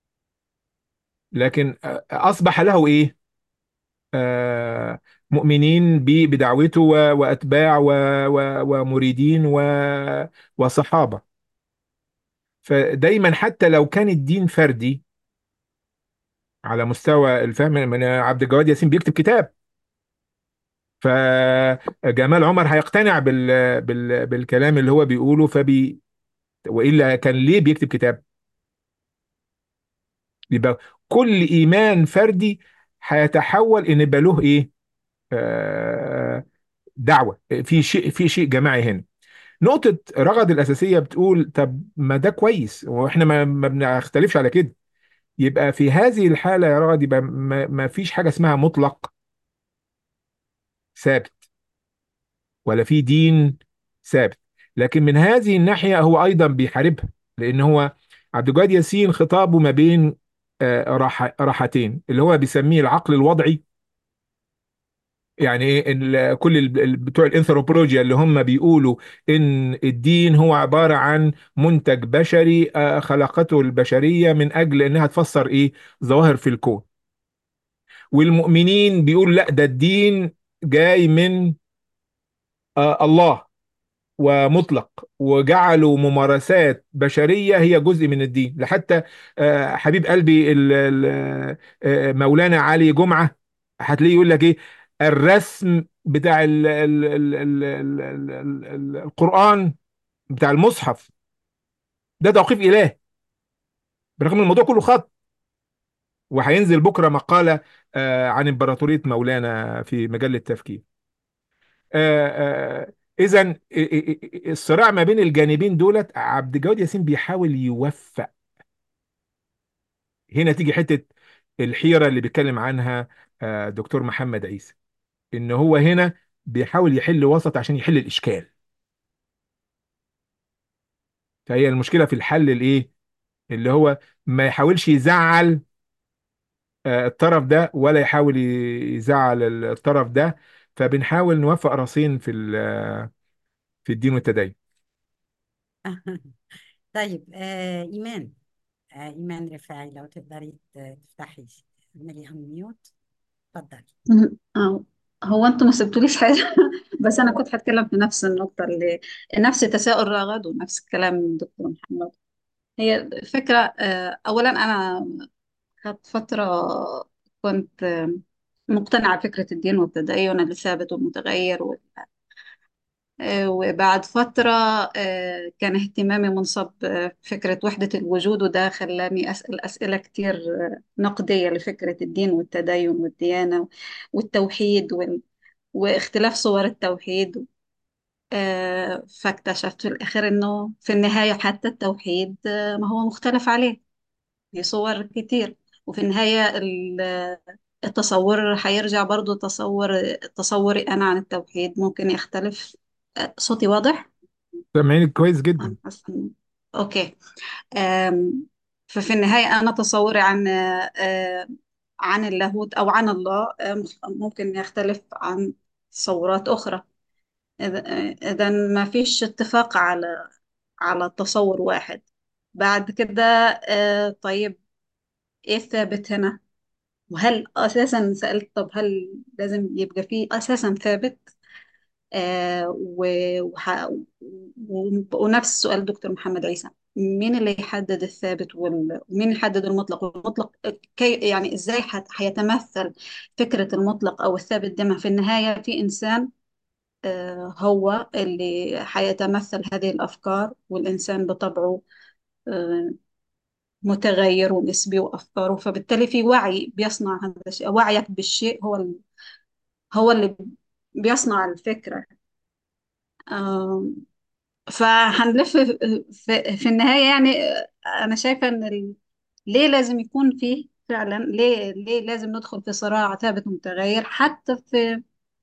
لكن آه، اصبح له ايه آه، مؤمنين ب- بدعوته و- واتباع و- و- ومريدين و- وصحابة. فدايما حتى لو كان الدين فردي على مستوى الفهم، من عبد الجواد ياسين بيكتب كتاب، فجمال عمر هيقتنع بال... بال... بالكلام اللي هو بيقوله فبي والا كان ليه بيكتب كتاب؟ يبقى كل ايمان فردي هيتحول ان يبقى له ايه آه دعوه في شيء في شيء جماعي هنا. نقطه رغد الاساسيه بتقول طب ما ده كويس واحنا ما, ما بنختلفش على كده. يبقى في هذه الحاله يا رغد يبقى ما, ما فيش حاجه اسمها مطلق ثابت، ولا في دين ثابت. لكن من هذه الناحية هو أيضا بيحاربها، لأن هو عبد الجواد ياسين خطابه ما بين آه، راح راحتين اللي هو بيسميه العقل الوضعي. يعني ايه ال- كل ال- ال- بتوع الانثروبولوجيا اللي هم بيقولوا ان الدين هو عبارة عن منتج بشري آه، خلقته البشرية من اجل انها تفسر ايه ظواهر في الكون. والمؤمنين بيقولوا لا، ده الدين جاي من آه، الله ومطلق، وجعلوا ممارسات بشرية هي جزء من الدين. لحتى آه، حبيب قلبي ال- ال- آه، مولانا علي جمعة هتلاقيه يقول لك ايه الرسم بتاع ال ال ال ال ال ال ال ال القرآن بتاع المصحف ده توقيف إله، برغم ان الموضوع كله خط. وهينزل بكرة مقالة آه، عن إمبراطورية مولانا في مجلة تفكير. اذا الصراع ما بين الجانبين دولت عبد الجواد ياسين بيحاول يوفق. هنا تيجي حته الحيره اللي بيتكلم عنها آه، دكتور محمد عيسى، ان هو هنا بيحاول يحل وسط عشان يحل الاشكال. فهي المشكله في الحل الايه اللي هو ما يحاولش يزعل آه، الطرف ده ولا يحاول يزعل الطرف ده. فبنحاول نوفق راسين في ال- في الدين والتدين. طيب آه إيمان، آه إيمان رفاعي، لو تقدري ت- تفتحي اعملي أنميوت. اتفضلي. مم. آه. هو انتوا ما سبتوليش حاجة بس انا كنت هتكلم في نفس النقطة اللي نفس تساؤل رغد ونفس الكلام دكتور محمد. هي الفكرة آه، اولا انا كانت فترة كنت آه، مقتنعة بفكرة الدين والتدين اللي ثابت ومتغير و- آه، وبعد فترة آه، كان اهتمامي منصب آه، فكرة وحدة الوجود، وده خلاني أسأل أسئلة كتير آه، نقدية لفكرة الدين والتدين والديانة والتوحيد واختلاف صور التوحيد. آه، فاكتشفت في الآخر إنه في النهاية حتى التوحيد آه، ما هو مختلف عليه في صور كتير. وفي النهاية ال- التصور هيرجع برضو تصور تصوري أنا عن التوحيد ممكن يختلف. آه، صوتي واضح؟ سامعينك كويس أنا جدا. حاسة إنه- أوكي. آم، ففي النهاية أنا تصوري عن آه، آه، عن اللاهوت أو عن الله آه، ممكن يختلف عن تصورات أخرى. إذا إذا ما فيش اتفاق على على تصور واحد. بعد كده آه، طيب إيه الثابت هنا؟ وهل أساسا سألت طب هل لازم يبقى فيه أساسا ثابت؟ آه و- وح- و- ونفس سؤال دكتور محمد عيسى، مين اللي يحدد الثابت وال- ومين يحدد المطلق والمطلق؟ كي يعني ازاي حت- هيتمثل فكرة المطلق أو الثابت ده؟ ما في النهاية في إنسان آه، هو اللي حيتمثل هذه الأفكار، والإنسان بطبعه آه، متغير ونسبي وأفكاره، فبالتالي في وعي بيصنع هذا الشيء. وعيك بالشيء هو ال- هو اللي بيصنع الفكرة. آم، فهنلف في, في, في النهاية يعني آه، أنا شايفة إن ال- ليه لازم يكون فيه فعلا، ليه ليه لازم ندخل في صراع ثابت متغير حتى في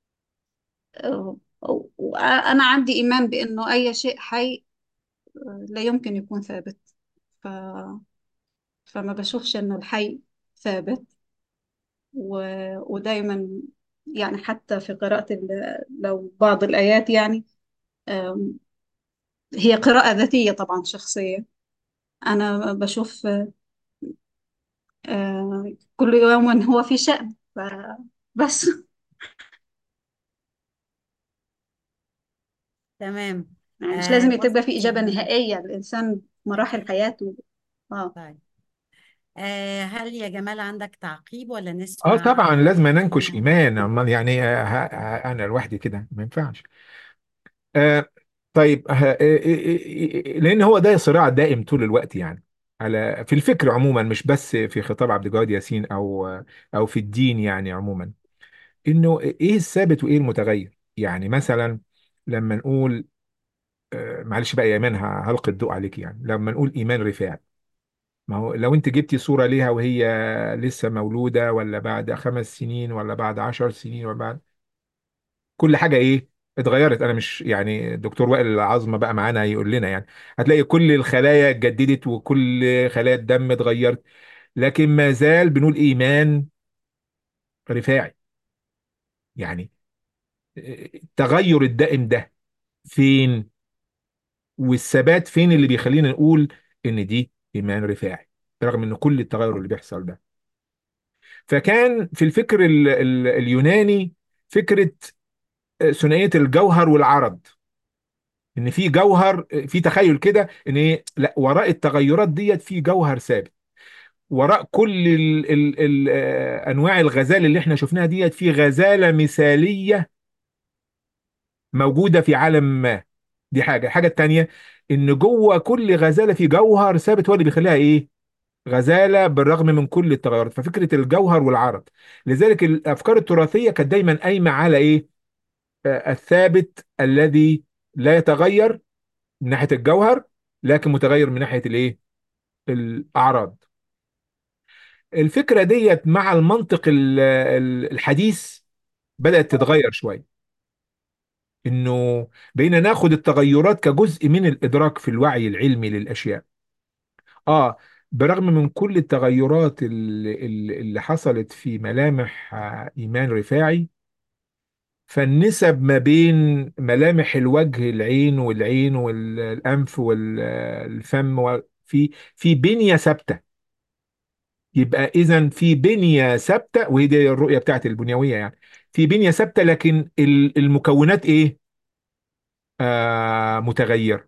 آه، وأنا عندي إيمان بأنه أي شيء حي لا يمكن يكون ثابت. ف... فما بشوفش إنه الحي ثابت. و... ودايما يعني حتى في قراءة ال- لو بعض الآيات يعني، آم، هي قراءة ذاتية طبعا شخصية. أنا بشوف آه، كل يوم هو في شأن. ف- بس. تمام. يعني مش آه لازم تبقى في وصلت إجابة ال... نهائية. الإنسان مراحل أكيد. حياته. اه. طيب. آه هل يا جمال عندك تعقيب ولا اه نسمع طبعا آه لازم اننكش إيمان؟ ايمان، امال يعني آه، ه- ه- انا لوحدي كده ما ينفعش. آه طيب آه آه، آه، آه، لان هو ده صراع دائم طول الوقت يعني، على في الفكر عموما، مش بس في خطاب عبد الجواد ياسين او او في الدين يعني عموما. انه ايه الثابت وايه المتغير؟ يعني مثلا لما نقول آه، معلش بقى يا ايمان، ه- هلقي الضوء عليك يعني. لما نقول ايمان رفاعي، ما هو لو انت جبتي صورة ليها وهي لسه مولودة، ولا بعد خمس سنين، ولا بعد عشر سنين، ولا بعد، كل حاجة ايه اتغيرت. انا مش يعني دكتور وائل العظمة بقى معانا يقول لنا يعني، هتلاقي كل الخلايا اتجددت وكل خلايا الدم اتغيرت، لكن ما زال بنقول ايمان رفاعي. يعني آه، التغير الدائم ده فين؟ والثبات فين اللي بيخلينا نقول ان دي ايمان رفاعي رغم ان كل التغير اللي بيحصل ده؟ فكان في الفكر ال ال اليوناني فكرة ثنائية الجوهر والعرض، ان في جوهر، في تخيل كده ان ايه، لا وراء التغيرات ديت في جوهر ثابت، وراء كل ال ال ال آه، انواع الغزال اللي احنا شفناها ديت في غزالة مثالية موجودة في عالم ما. دي حاجة. الحاجة التانية ان جوه كل غزالة في جوهر ثابت هو اللي بيخليها ايه، غزالة بالرغم من كل التغيرات. ففكرة الجوهر والعرض، لذلك الافكار التراثية كانت دايما قايمة على ايه، آه، الثابت الذي لا يتغير من ناحية الجوهر، لكن متغير من ناحية الايه، الأعراض. الفكرة ديت مع المنطق ال- ال- الحديث بدأت تتغير شوية، انه بقينا ناخد التغيرات كجزء من الإدراك في الوعي العلمي للأشياء. اه برغم من كل التغيرات اللي, اللي حصلت في ملامح آه، إيمان رفاعي، فالنسب ما بين ملامح الوجه، العين والعين والأنف والفم، في في بنية ثابتة. يبقى إذا في بنية ثابتة، وهي دي الرؤية بتاعت البنيوية يعني، في بنية ثابتة لكن ال- المكونات إيه، آه متغير.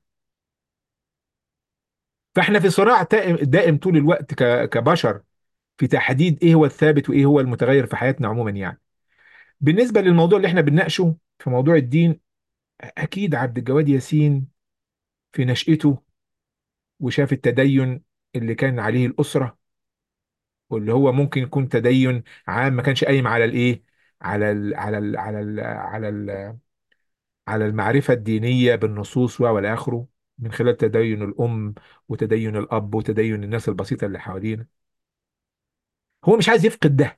فإحنا في صراع تائم- دائم طول الوقت ك- كبشر في تحديد إيه هو الثابت وإيه هو المتغير في حياتنا عموما يعني. بالنسبة للموضوع اللي إحنا بنناقشه في موضوع الدين، أكيد عبد الجواد ياسين في نشأته وشاف التدين اللي كان عليه الأسرة، واللي هو ممكن يكون تدين عام ما كانش قايم على الايه، على ال على ال على ال على ال على المعرفة الدينية بالنصوص و- والى اخره، من خلال تدين الأم وتدين الأب وتدين الناس البسيطة اللي حوالينا. هو مش عايز يفقد ده،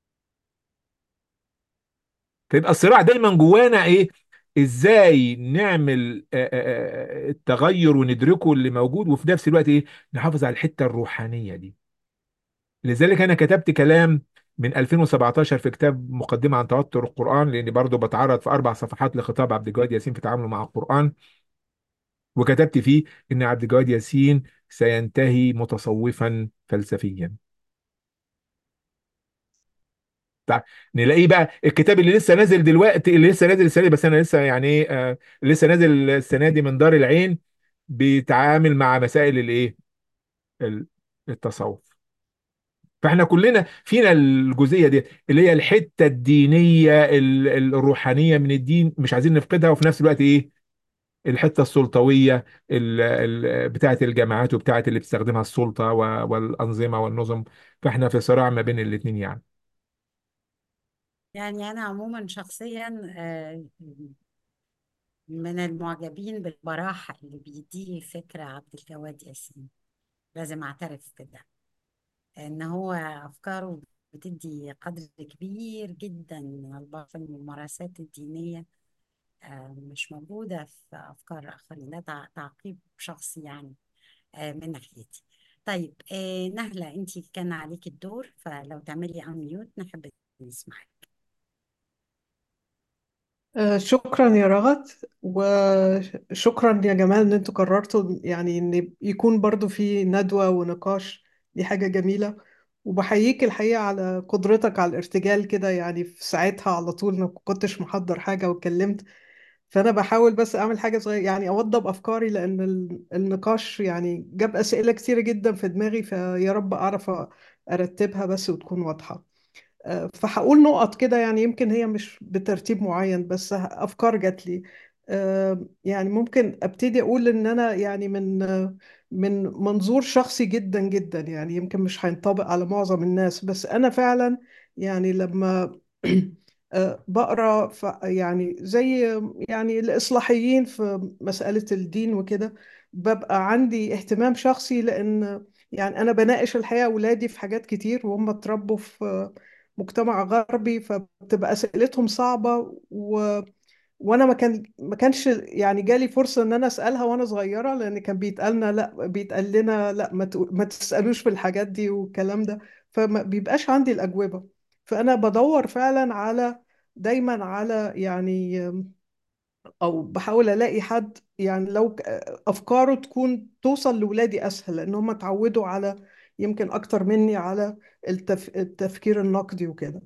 فيبقى الصراع دايما جوانا ايه، ازاي نعمل آه، آه، آه، التغير وندركه اللي موجود، وفي نفس الوقت ايه، نحافظ على الحتة الروحانية دي. لذلك انا كتبت كلام من ألفين وسبعتاشر في كتاب مقدمة عن توتر القرآن، لاني برضو بتعرض في اربع صفحات لخطاب عبد الجواد ياسين في تعامله مع القرآن، وكتبت فيه ان عبد الجواد ياسين سينتهي متصوفا فلسفيا. طيب، نلاقيه بقى الكتاب اللي لسه نازل دلوقتي، اللي لسه نازل السنه دي، بس انا لسه يعني ايه آه لسه نازل السنه دي من دار العين، بيتعامل مع مسائل الايه، ال- التصوف. فاحنا كلنا فينا الجزئيه دي اللي هي الحته الدينيه ال- ال- الروحانيه من الدين، مش عايزين نفقدها، وفي نفس الوقت ايه، الحته السلطويه ال- ال- بتاعه الجماعات وبتاعه اللي بتستخدمها السلطه و- والانظمه والنظم. فاحنا في صراع ما بين الاثنين يعني. يعني أنا عموما شخصيا آه، من المعجبين بالبراحة اللي بيديه فكرة عبد الجواد ياسين. لازم أعترف بده، إن هو أفكاره بتدي قدر كبير جدا من البراحة في الممارسات الدينية، آه، مش موجودة في أفكار آخرين. ده تع- تعقيب شخصي يعني آه، من ناحيتي. طيب آه نهلة، انت كان عليك الدور، فلو تعملي انميوت نحب نسمعك. آه، شكرا يا رغد، وشكرا يا جمال ان انتوا قررتوا يعني ان يكون برضو في ندوة ونقاش. دي حاجة جميلة، وبحييك الحقيقة على قدرتك على الارتجال كده، يعني في ساعتها على طول ما كنتش محضر حاجة واتكلمت. فأنا بحاول بس أعمل حاجة صغيرة، يعني أوضب أفكاري، لأن ال- النقاش يعني جاب أسئلة كتيرة جدا في دماغي، فيا رب أعرف أرتبها بس وتكون واضحة. آه، فهقول نقط كده، يعني يمكن هي مش بترتيب معين بس ه- أفكار جات لي. آه، يعني ممكن أبتدي أقول إن أنا يعني من آه، من منظور شخصي جدا جدا، يعني يمكن مش هينطبق على معظم الناس، بس أنا فعلا يعني لما آه، بقرا ف- يعني زي يعني الإصلاحيين في مسألة الدين وكده، ببقى عندي اهتمام شخصي، لأن يعني أنا بناقش الحقيقة أولادي في حاجات كتير، وهم اتربوا في مجتمع غربي، فبتبقى أسئلتهم صعبة و... وأنا ما كان ما كانش يعني جالي فرصة إن أنا أسألها وأنا صغيرة، لأن كان بيتقالنا لا بيتقال لنا لا ما, تق... ما تسألوش في الحاجات دي والكلام ده، فما بيبقاش عندي الأجوبة. فأنا بدور فعلا على دايما على يعني او بحاول الاقي حد، يعني لو ك- افكاره تكون توصل لولادي اسهل، لان هم اتعودوا على يمكن اكتر مني على التف... التفكير النقدي وكده.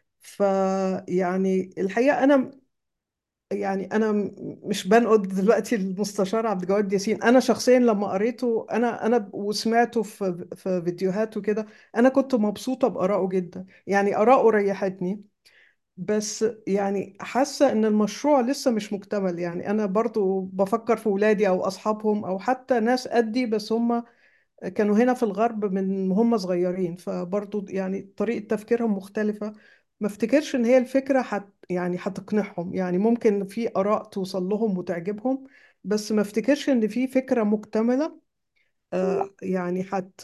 فيعني الحقيقة انا يعني انا م- مش بنقد دلوقتي المستشار عبد الجواد ياسين. انا شخصيا لما قريته انا انا وسمعته في في فيديوهات وكده، انا كنت مبسوطة بآرائه جدا، يعني آراءه ريحتني. بس يعني حاسة إن المشروع لسه مش مكتمل، يعني أنا برضو بفكر في ولادي أو أصحابهم أو حتى ناس قدي، بس هم كانوا هنا في الغرب من هم صغيرين، فبرضو يعني طريقة تفكيرهم مختلفة. ما افتكرش إن هي الفكرة حت يعني هتقنعهم، يعني ممكن في آراء توصل لهم وتعجبهم، بس ما افتكرش إن في فكرة مكتملة. آه، يعني حت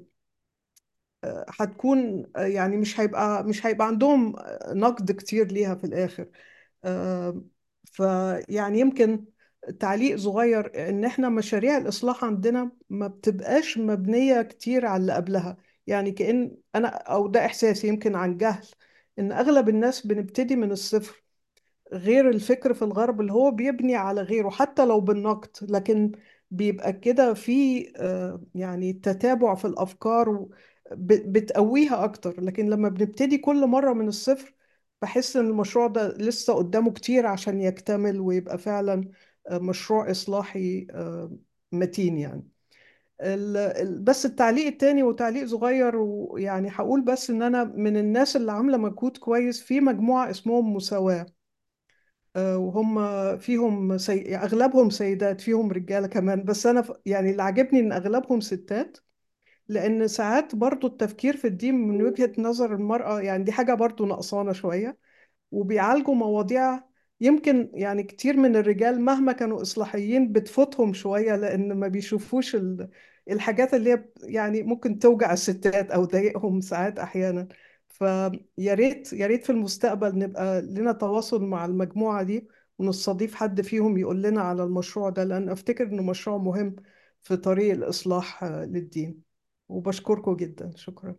هتكون يعني مش هيبقى مش هيبقى عندهم نقد كتير ليها في الآخر. آه، فيعني يمكن تعليق صغير، ان احنا مشاريع الاصلاح عندنا ما بتبقاش مبنية كتير على اللي قبلها. يعني كأن انا، او ده احساسي يمكن عن جهل، ان اغلب الناس بنبتدي من الصفر، غير الفكر في الغرب اللي هو بيبني على غيره حتى لو بالنقد، لكن بيبقى كده في آه، يعني تتابع في الأفكار و- ب- بتقويها أكتر. لكن لما بنبتدي كل مرة من الصفر، بحس إن المشروع ده لسه قدامه كتير عشان يكتمل ويبقى فعلا آه، مشروع إصلاحي آه، متين يعني. ال- ال- بس التعليق التاني وتعليق صغير، ويعني هقول بس إن أنا من الناس اللي عاملة مجهود كويس في مجموعة اسمهم مساواة. آه، وهم فيهم سي... يعني أغلبهم سيدات، فيهم رجالة كمان، بس أنا ف... يعني اللي عجبني إن أغلبهم ستات، لأن ساعات برضو التفكير في الدين من وجهة نظر المرأة يعني دي حاجة برضو نقصانة شوية، وبيعالجوا مواضيع يمكن يعني كتير من الرجال مهما كانوا إصلاحيين بتفوتهم شوية، لأن ما بيشوفوش ال- الحاجات اللي هي يعني ممكن توجع الستات أو تضايقهم ساعات أحيانا. فيا ريت يا ريت في المستقبل نبقى لنا تواصل مع المجموعة دي، ونستضيف حد فيهم يقول لنا على المشروع ده، لأن أفتكر إنه مشروع مهم في طريق الإصلاح آه، للدين. وبشكركم جدا، شكرا.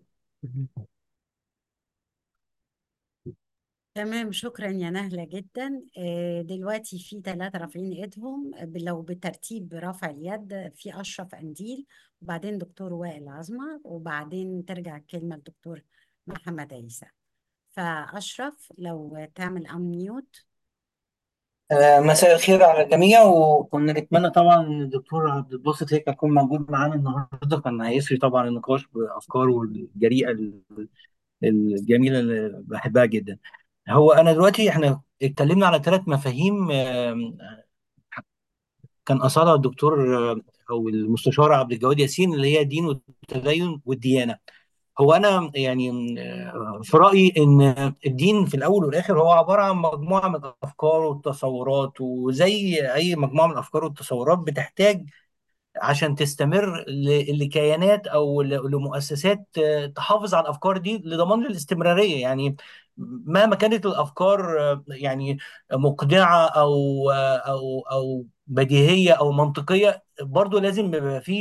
تمام، شكرا يا نهلة جدا. آه، دلوقتي في ثلاثة رافعين ايدهم، ب- لو بالترتيب رفع اليد، في أشرف أنديل، وبعدين دكتور وائل عظمة، وبعدين ترجع الكلمة للدكتور محمد عيسى. فأشرف لو تعمل أمنيوت. آه، مساء الخير على الجميع. وكنا نتمنى طبعا إن الدكتور عبد الباسط هيك يكون موجود معانا النهارده، كان هيسري طبعا النقاش بافكاره الجريئه الجميله اللي بحبها جدا. هو انا دلوقتي احنا اتكلمنا على ثلاث مفاهيم، آم، كان اثارها الدكتور آه، او المستشار عبد الجواد ياسين، اللي هي الدين والتدين والديانه. هو انا يعني آه، في رايي ان الدين في الاول والاخر هو عباره عن مجموعه من الافكار والتصورات، وزي اي مجموعه من الافكار والتصورات بتحتاج عشان تستمر ل- لكيانات او ل- لمؤسسات آه، تحافظ على الافكار دي لضمان الاستمراريه. يعني مهما كانت الافكار آه، يعني مقنعه او آه، او او بديهيه او منطقيه، برضو لازم يبقى فيه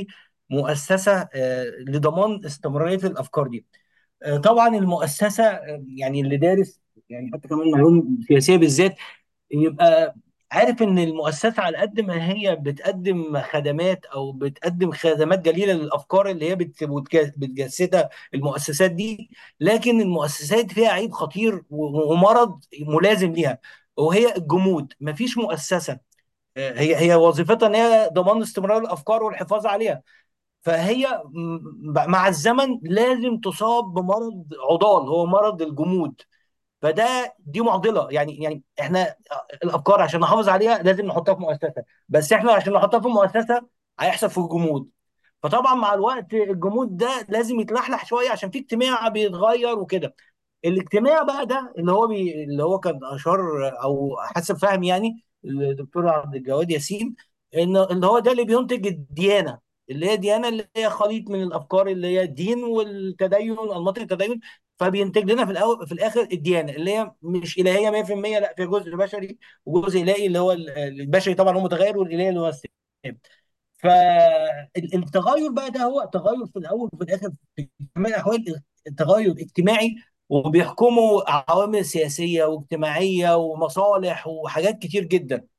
مؤسسه آه، لضمان استمراريه الافكار دي. آه، طبعا المؤسسه آه، يعني اللي دارس يعني حتى كمان علوم سياسيه بالذات يبقى عارف ان المؤسسه على قد ما هي بتقدم خدمات او بتقدم خدمات جليله للافكار اللي هي بت- بتج- بتجسدها المؤسسات دي، لكن المؤسسات فيها عيب خطير و- ومرض ملازم ليها، وهي الجمود. مفيش مؤسسه آه، هي هي وظيفتها ان هي ضمان استمرار الافكار والحفاظ عليها، فهي م- مع الزمن لازم تصاب بمرض عضال، هو مرض الجمود. فده دي معضله، يعني يعني احنا الافكار عشان نحافظ عليها لازم نحطها في مؤسسه، بس احنا عشان نحطها في مؤسسه هيحصل في جمود. فطبعا مع الوقت الجمود ده لازم يتلحلح شويه عشان في اجتماع بيتغير وكده. الاجتماع بقى ده اللي هو بي اللي هو كان اشار او حسب فهم يعني الدكتور عبد الجواد ياسين، ان اللي هو ده اللي بينتج الديانه، اللي هي ديانه اللي هي خليط من الافكار اللي هي الدين والتدين، انماط التدين. فبينتج لنا في الاول في الاخر الديانه اللي هي مش الهيه مية في المية، لا، في جزء بشري وجزء الهي اللي هو ال- البشري طبعا هو متغير، والالهي اللي هو الثابت. فالتغير بقى ده هو تغير في الاول وفي الاخر في جميع الاحوال تغير اجتماعي، وبيحكموا عوامل سياسيه واجتماعيه ومصالح وحاجات كتير جدا.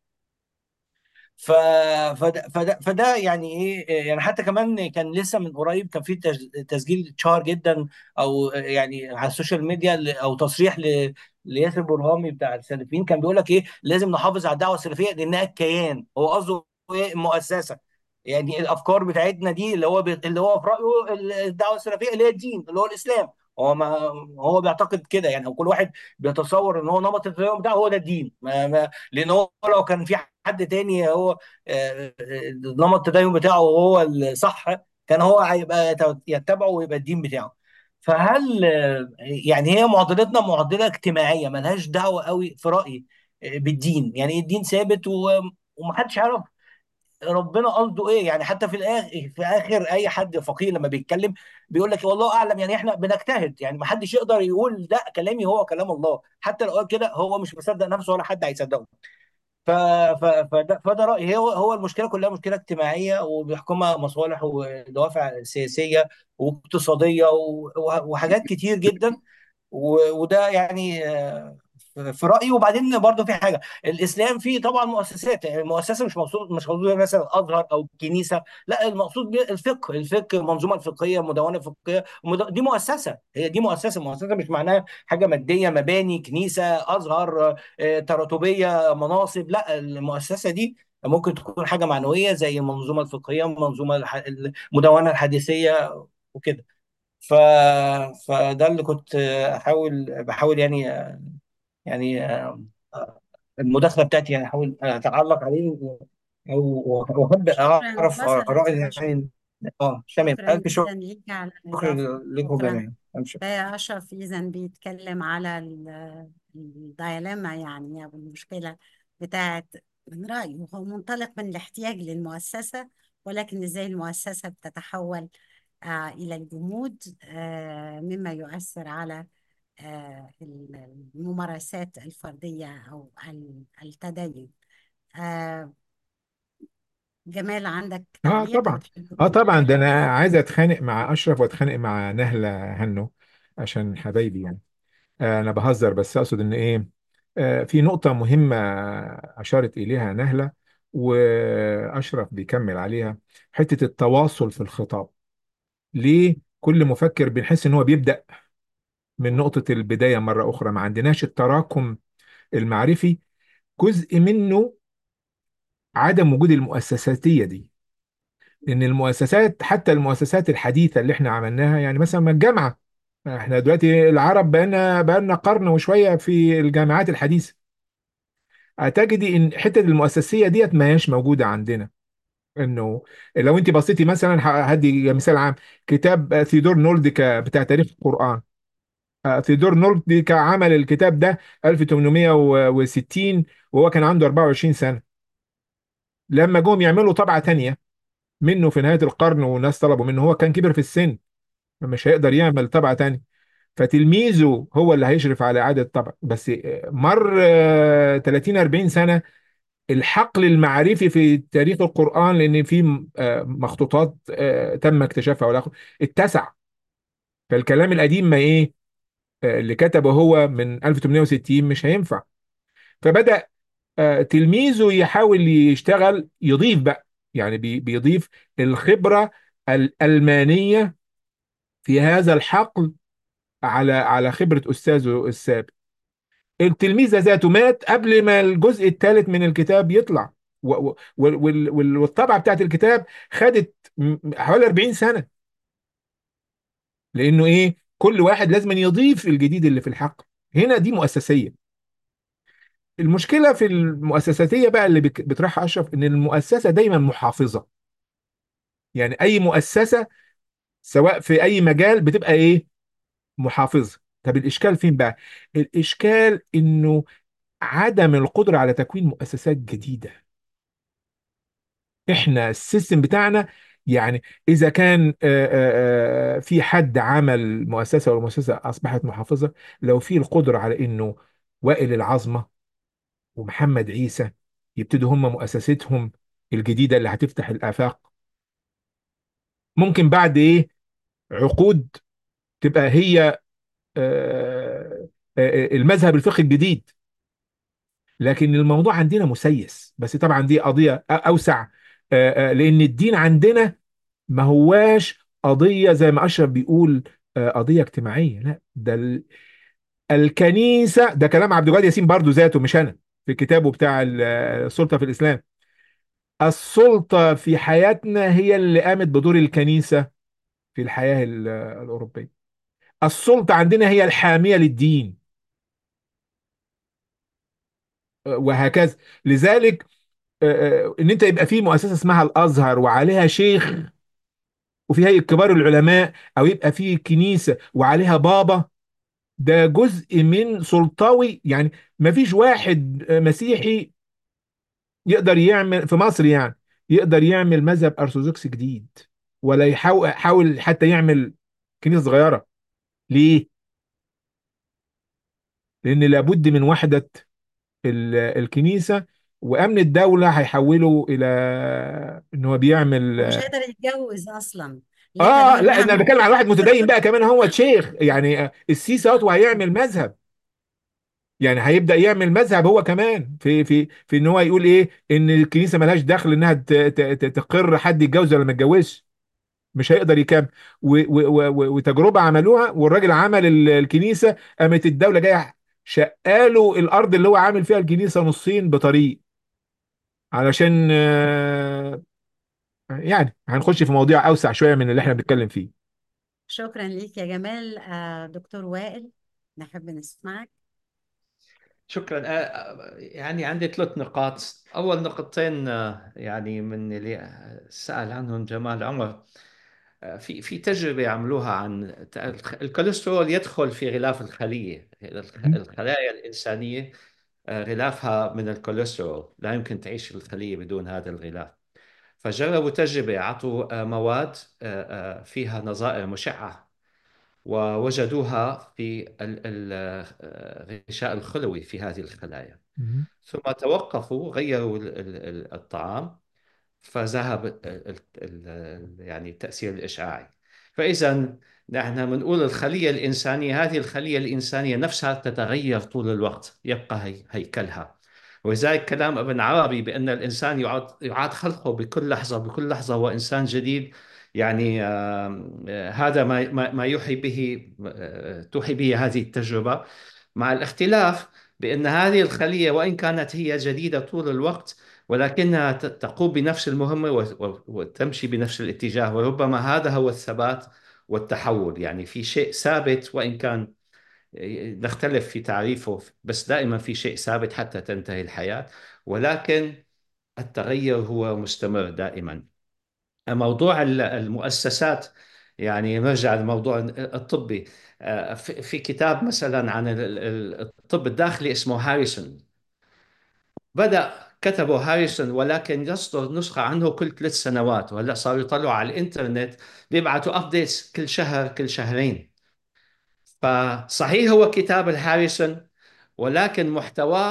ف... فده, فده, فده يعني ايه، يعني حتى كمان كان لسه من قريب كان في تج- تسجيل اتشهر جدا او يعني على السوشيال ميديا ل- او تصريح ل... لياسر برهامي بتاع السلفيين، كان بيقول لك ايه، لازم نحافظ على الدعوه السلفيه لانها كيان، هو قصده ايه، مؤسسه. يعني الافكار بتاعتنا دي اللي هو بي... اللي هو في رايه الدعوه السلفيه اللي هي الدين اللي هو الاسلام. هو ما هو بيعتقد كده يعني، او كل واحد بيتصور ان هو نمط التدين بتاعه هو ده الدين، ما... ما... لان هو لو كان في حد تاني هو آه، آه، نمط التدين بتاعه هو الصح، كان هو هيبقى يت- يتبعه ويبقى الدين بتاعه. فهل آه، يعني هي معضلتنا معضله اجتماعيه ملهاش دعوه قوي في رايي آه، بالدين؟ يعني الدين ثابت و- ومحدش يعرف ربنا قصده ايه. يعني حتى في الاخر في اخر اي حد فقيه لما بيتكلم بيقول لك والله اعلم، يعني احنا بنجتهد، يعني ما حدش يقدر يقول لا كلامي هو كلام الله، حتى لو قال كده هو مش مصدق نفسه ولا حد هيصدقه. ف... ف... فده, فده رأيي، هو هو المشكلة كلها مشكلة اجتماعية وبيحكمها مصالح ودوافع سياسية واقتصادية و... وحاجات كتير جدا. و- وده يعني آه، في رأيي. وبعدين برضه في حاجة، الإسلام فيه طبعا مؤسسات، يعني المؤسسة مش مقصود مش مقصود مثلا الأزهر أو الكنيسة، لا، المقصود بيه الفقه الفقه المنظومة الفقهية، المدونة الفقهية، ومد- دي مؤسسة، هي دي مؤسسة. مؤسسة مش معناها حاجة مادية، مباني، كنيسة، أزهر، آه، تراتبية، مناصب، لا، المؤسسة دي ممكن تكون حاجة معنوية زي المنظومة الفقهية، المنظومة الح- المدونة الحديثية وكده. ف... فده اللي كنت احاول بحاول يعني يعني المداخله بتاعتي يعني احاول اتعلق عليه او واحب شكرا اعرف وصلت يا اراء أشرف. يعني. اه تمام، شكرا الف جدا شكر ليك على الإضافة. لكم شكرا. جميعا. ألف شكر. ده يا أشرف إذا بيتكلم على ال- الدايلاما يعني أو المشكلة بتاعت، من رأيه هو منطلق من الاحتياج للمؤسسة، ولكن إزاي المؤسسة بتتحول آه إلى الجمود، آه مما يؤثر على آه الممارسات الفردية أو ال- التدين. آه جمال، عندك اه تعليق أو طبعا. تحب اه تقول طبعا، ده حاجة؟ انا عايز اتخانق مع اشرف واتخانق مع نهلة هنو عشان حبايبي يعني. آه انا بهزر، بس اقصد ان ايه، آه في نقطة مهمة اشارت اليها نهلة واشرف بيكمل عليها، حتة التواصل في الخطاب. ليه كل مفكر بنحس ان هو بيبدأ من نقطة البداية مرة اخرى؟ ما عندناش التراكم المعرفي. جزء منه عدم وجود المؤسساتية دي، لان المؤسسات، حتى المؤسسات الحديثه اللي احنا عملناها، يعني مثلا ما الجامعه، احنا دلوقتي العرب بقالنا بقالنا قرن وشويه في الجامعات الحديثه، هتجدي ان حته المؤسسيه ديت ما هياش موجوده عندنا. انه لو انت بصيتي مثلا، ه- هدي مثال عام، كتاب ثيودور نولدكا بتاع تاريخ القرآن. آه، ثيودور نولدكا عمل الكتاب ده ألف وثمانمائة وستين وهو كان عنده أربعة وعشرين سنة. لما جم يعملوا طبعة تانية منه في نهاية القرن والناس طلبوا منه، هو كان كبر في السن، مش هيقدر يعمل طبعة تاني، فتلميذه هو اللي هيشرف على إعادة طبع. بس مر آه، ثلاثين أربعين سنة، الحقل المعرفي في تاريخ القرآن، لأن في آه، مخطوطات آه، تم اكتشافها ولا اتسع. فالكلام القديم ما إيه، آه، اللي كتبه هو من ألف وثمانمائة وستين مش هينفع. فبدأ آه، تلميذه يحاول يشتغل يضيف بقى، يعني بي- بيضيف الخبرة الألمانية في هذا الحقل على على خبرة أستاذه السابق. التلميذ ده ذاته مات قبل ما الجزء الثالث من الكتاب يطلع، و- و- وال- وال- وال- والطبعة بتاعت الكتاب خدت م- حوالي أربعين سنة، لأنه إيه، كل واحد لازم يضيف الجديد اللي في الحقل. هنا دي مؤسسية. المشكلة في المؤسساتية بقى اللي بك- بيطرحها أشرف، إن المؤسسة دايما محافظة. يعني أي مؤسسة سواء في أي مجال بتبقى إيه، محافظة. طب الإشكال فين بقى؟ الإشكال إنه عدم القدرة على تكوين مؤسسات جديدة. إحنا السيستم بتاعنا، يعني إذا كان آه، آه، آه، في حد عمل مؤسسة والمؤسسة أصبحت محافظة، لو في القدرة على إنه وائل العظمة ومحمد عيسى يبتدوا هم مؤسستهم الجديدة اللي هتفتح الآفاق، ممكن بعد إيه، عقود، تبقى هي آه، آه، المذهب الفقهي الجديد. لكن الموضوع عندنا مسيس، بس طبعا دي قضية أ- أوسع. آه، آه، لأن الدين عندنا ما هواش قضية زي ما أشرف بيقول آه، قضية اجتماعية. لا، ده ال- الكنيسة، ده كلام عبد الجواد ياسين برضو ذاته مش أنا، في كتابه بتاع ال- السلطة في الإسلام. السلطة في حياتنا هي اللي قامت بدور الكنيسة في الحياة ال- الأوروبية. السلطة عندنا هي الحامية للدين، آه، وهكذا. لذلك آه، آه، ان انت يبقى في مؤسسه اسمها الازهر وعليها شيخ وفيها كبار العلماء، او يبقى في كنيسه وعليها بابا، ده جزء من سلطوي. يعني ما فيش واحد آه، مسيحي يقدر يعمل في مصر، يعني يقدر يعمل مذهب ارثوذكسي جديد، ولا يحاول يحاول حتى يعمل كنيسه صغيره. ليه؟ لان لابد من وحده ال- الكنيسه، وامن الدوله هيحوله الى ان هو بيعمل. ومش هيقدر يتجوز اصلا، يقدر اه لا، يمنع انا من بتكلم على واحد متدين بقى كمان، هو شيخ يعني، آه، السيسي اهوت وهيعمل مذهب. يعني هيبدأ يعمل مذهب هو كمان في في في ان هو يقول ايه، ان الكنيسه ملهاش دخل انها ت- ت- ت- تقر حد يتجوز ولا ما يتجوزش. مش هيقدر يكمل. و- و- و- وتجربه عملوها، والراجل عمل ال- الكنيسه، قامت الدوله جايه شقاله الارض اللي هو عامل فيها الكنيسه نصين بطريق، علشان آه، يعني هنخش في مواضيع اوسع شويه من اللي احنا بنتكلم فيه. شكرا ليك يا جمال. آه، دكتور وائل، نحب نسمعك. شكرا. آه، آه، يعني عندي ثلاث نقاط. أول نقطتين آه، يعني من اللي سأل عنهم جمال عمر. آه، في في تجربة عملوها عن ت- الخ- الكوليسترول يدخل في غلاف الخلية. الخ- الخلايا الإنسانية آه، غلافها من الكوليسترول، لا يمكن تعيش الخلية بدون هذا الغلاف. فجربوا تجربة، عطوا آه، مواد آه، آه، فيها نظائر مشعة، ووجدوها في ال- ال- الغشاء الخلوي في هذه الخلايا. مهم. ثم توقفوا، غيروا ال- ال- ال- الطعام، فذهب ال- ال- ال- يعني التأثير الإشعاعي. فإذا نحن بنقول الخلية الإنسانية، هذه الخلية الإنسانية نفسها تتغير طول الوقت، يبقى هي هيكلها. ولذلك كلام ابن عربي بأن الإنسان يعاد يعاد خلقه بكل لحظة، بكل لحظة هو إنسان جديد. يعني آم، آه، هذا ما ما ما يوحي به آه، توحي به هذه التجربة، مع الاختلاف بأن هذه الخلية وإن كانت هي جديدة طول الوقت، ولكنها ت- تقوم بنفس المهمة و- و- وتمشي بنفس الاتجاه. وربما هذا هو الثبات والتحول، يعني في شيء ثابت وإن كان نختلف في تعريفه، بس دائما في شيء ثابت حتى تنتهي الحياة، ولكن التغير هو مستمر دائما. موضوع ال- المؤسسات، يعني نرجع للموضوع الطبي. آه، في في كتاب مثلا عن ال- ال- الطب الداخلي اسمه هاريسون. بدأ كتبه هاريسون، ولكن يصدر نسخة عنه كل ثلاث سنوات، وهلا صاروا يطلعوا على الإنترنت بيبعتوا أبديتس كل شهر كل شهرين. فصحيح هو كتاب الهاريسون، ولكن محتواه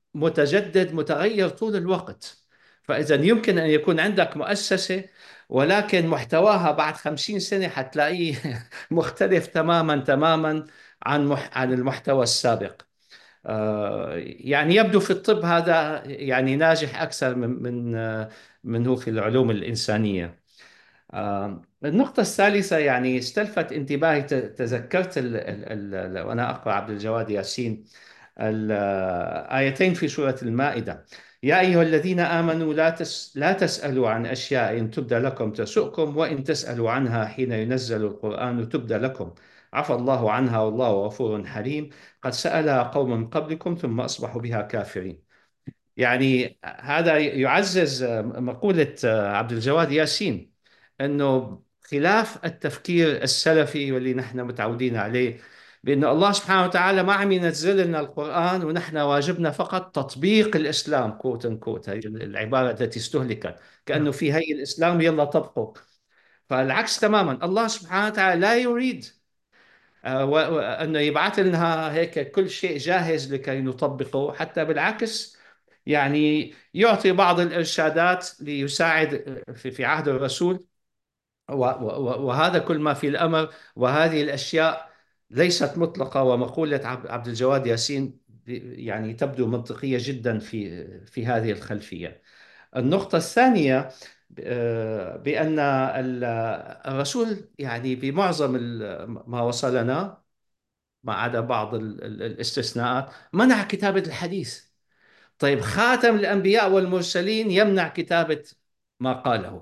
متجدد متغير طول الوقت. فإذا يمكن أن يكون عندك مؤسسة ولكن محتواها بعد خمسين سنة حتلاقيه مختلف تماما تماما عن مح عن المحتوى السابق. آه، يعني يبدو في الطب هذا يعني ناجح أكثر من من آه، منه في العلوم الإنسانية. آه، النقطة الثالثة يعني استلفت انتباهي، ت- تذكرت ال ال ال وأنا أقرأ عبد الجواد ياسين الآيتين في سورة المائدة: يا أيها الذين آمنوا لا تس لا تسألوا عن أشياء إن تبدى لكم تسؤكم، وإن تسألوا عنها حين ينزل القرآن تبدى لكم، عفى الله عنها والله غفور حليم، قد سألها قوم من قبلكم ثم أصبحوا بها كافرين. يعني هذا يعزز مقولة عبد الجواد ياسين، أنه خلاف التفكير السلفي واللي نحن متعودين عليه، بأن الله سبحانه وتعالى ما عم ينزل لنا القرآن ونحن واجبنا فقط تطبيق الإسلام، كوت ان كوت، هي العبارة التي استهلكت، كأنه في هي الإسلام يلا طبقه. فالعكس تماما، الله سبحانه وتعالى لا يريد آه، و- و- أنه يبعث لنا هيك كل شيء جاهز لكي نطبقه، حتى بالعكس يعني يعطي بعض الإرشادات ليساعد في في عهد الرسول، و- و- وهذا كل ما في الأمر. وهذه الأشياء ليست مطلقة، ومقولة عب- عبد الجواد ياسين يعني تبدو منطقية جدا في في هذه الخلفية. النقطة الثانية آه، بأن ال- الرسول يعني بمعظم ال- ما وصلنا، ما عدا بعض ال- ال- الاستثناءات، منع كتابة الحديث. طيب خاتم الأنبياء والمرسلين يمنع كتابة ما قاله.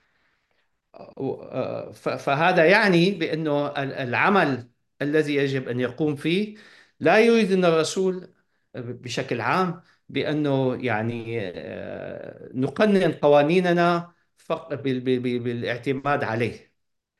ف- فهذا يعني بأنه ال- العمل الذي يجب أن يقوم فيه لا يريد أن الرسول بشكل عام بأنه يعني آه، نقنن قوانيننا فق- بال- بال- بالاعتماد عليه،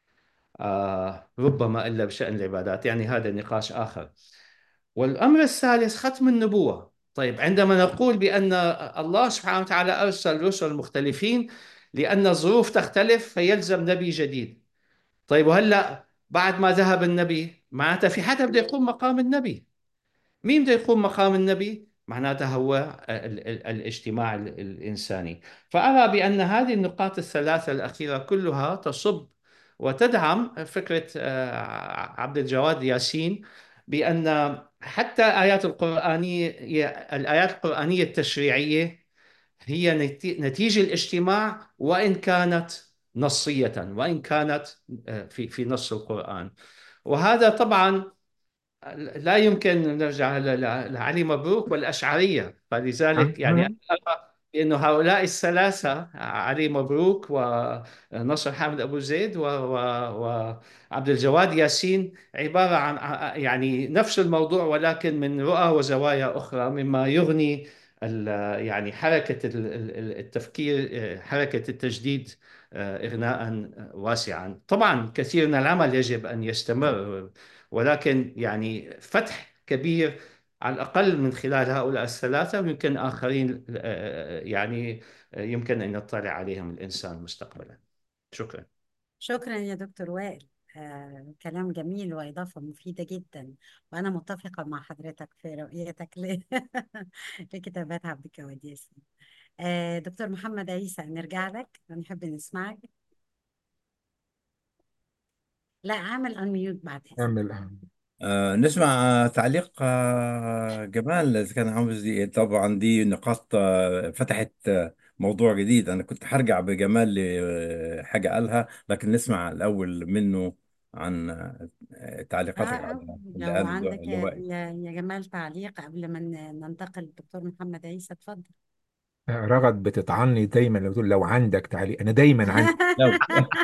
آه، ربما إلا بشأن العبادات، يعني هذا نقاش آخر. والأمر الثالث ختم النبوة. طيب عندما نقول بأن الله سبحانه وتعالى أرسل رسل مختلفين لأن الظروف تختلف فيلزم نبي جديد. طيب وهلأ بعد ما ذهب النبي معناتها في حدا بده يقوم مقام النبي. مين بده يقوم مقام النبي؟ معناتها هو ال- ال- الاجتماع ال- الإنساني. فأرى بأن هذه النقاط الثلاثة الأخيرة كلها تصب وتدعم فكرة آه، عبد الجواد ياسين، بأن حتى آيات القرآنية، الآيات القرآنية التشريعية هي نتي- نتيجة الاجتماع، وإن كانت نصية، وإن كانت آه، في في نص القرآن. وهذا طبعا لا يمكن نرجع ل- ل- لعلي مبروك والأشعرية. فلذلك يعني أنا أرى بأن هؤلاء الثلاثة، علي مبروك ونصر حامد أبو زيد و- و- وعبد الجواد ياسين، عبارة عن ع- يعني نفس الموضوع ولكن من رؤى وزوايا أخرى، مما يغني ال- يعني حركة ال- ال- التفكير، حركة التجديد آه، إغناء واسعا. طبعا كثير من العمل يجب أن يستمر، ولكن يعني فتح كبير على الأقل من خلال هؤلاء الثلاثة، ويمكن آخرين آه، يعني آه، يمكن أن يطلع عليهم الإنسان مستقبلا. شكرا. شكرا يا دكتور وائل. آه، كلام جميل وإضافة مفيدة جدا، وأنا متفقة مع حضرتك في رؤيتك ل... لكتابات عبد الجواد ياسين. آه، دكتور محمد عيسى، نرجع لك، نحب نسمعك. لا، عامل انميوت بعد إذنك. اعمل آه نسمع آه، تعليق آه جمال إذا كان عاوز ي- طبعا دي نقاط آه فتحت آه موضوع جديد. أنا كنت هرجع بجمال لحاجة قالها، لكن نسمع الأول منه عن آه آه تعليقاتك آه، على اللي لو قاله عندك يا اللواء. يا يا جمال تعليق قبل ما ن- ننتقل للدكتور محمد عيسى، اتفضل. رغد بتطعني دايما لو تقول لو عندك تعليق، انا دايما عندي. لو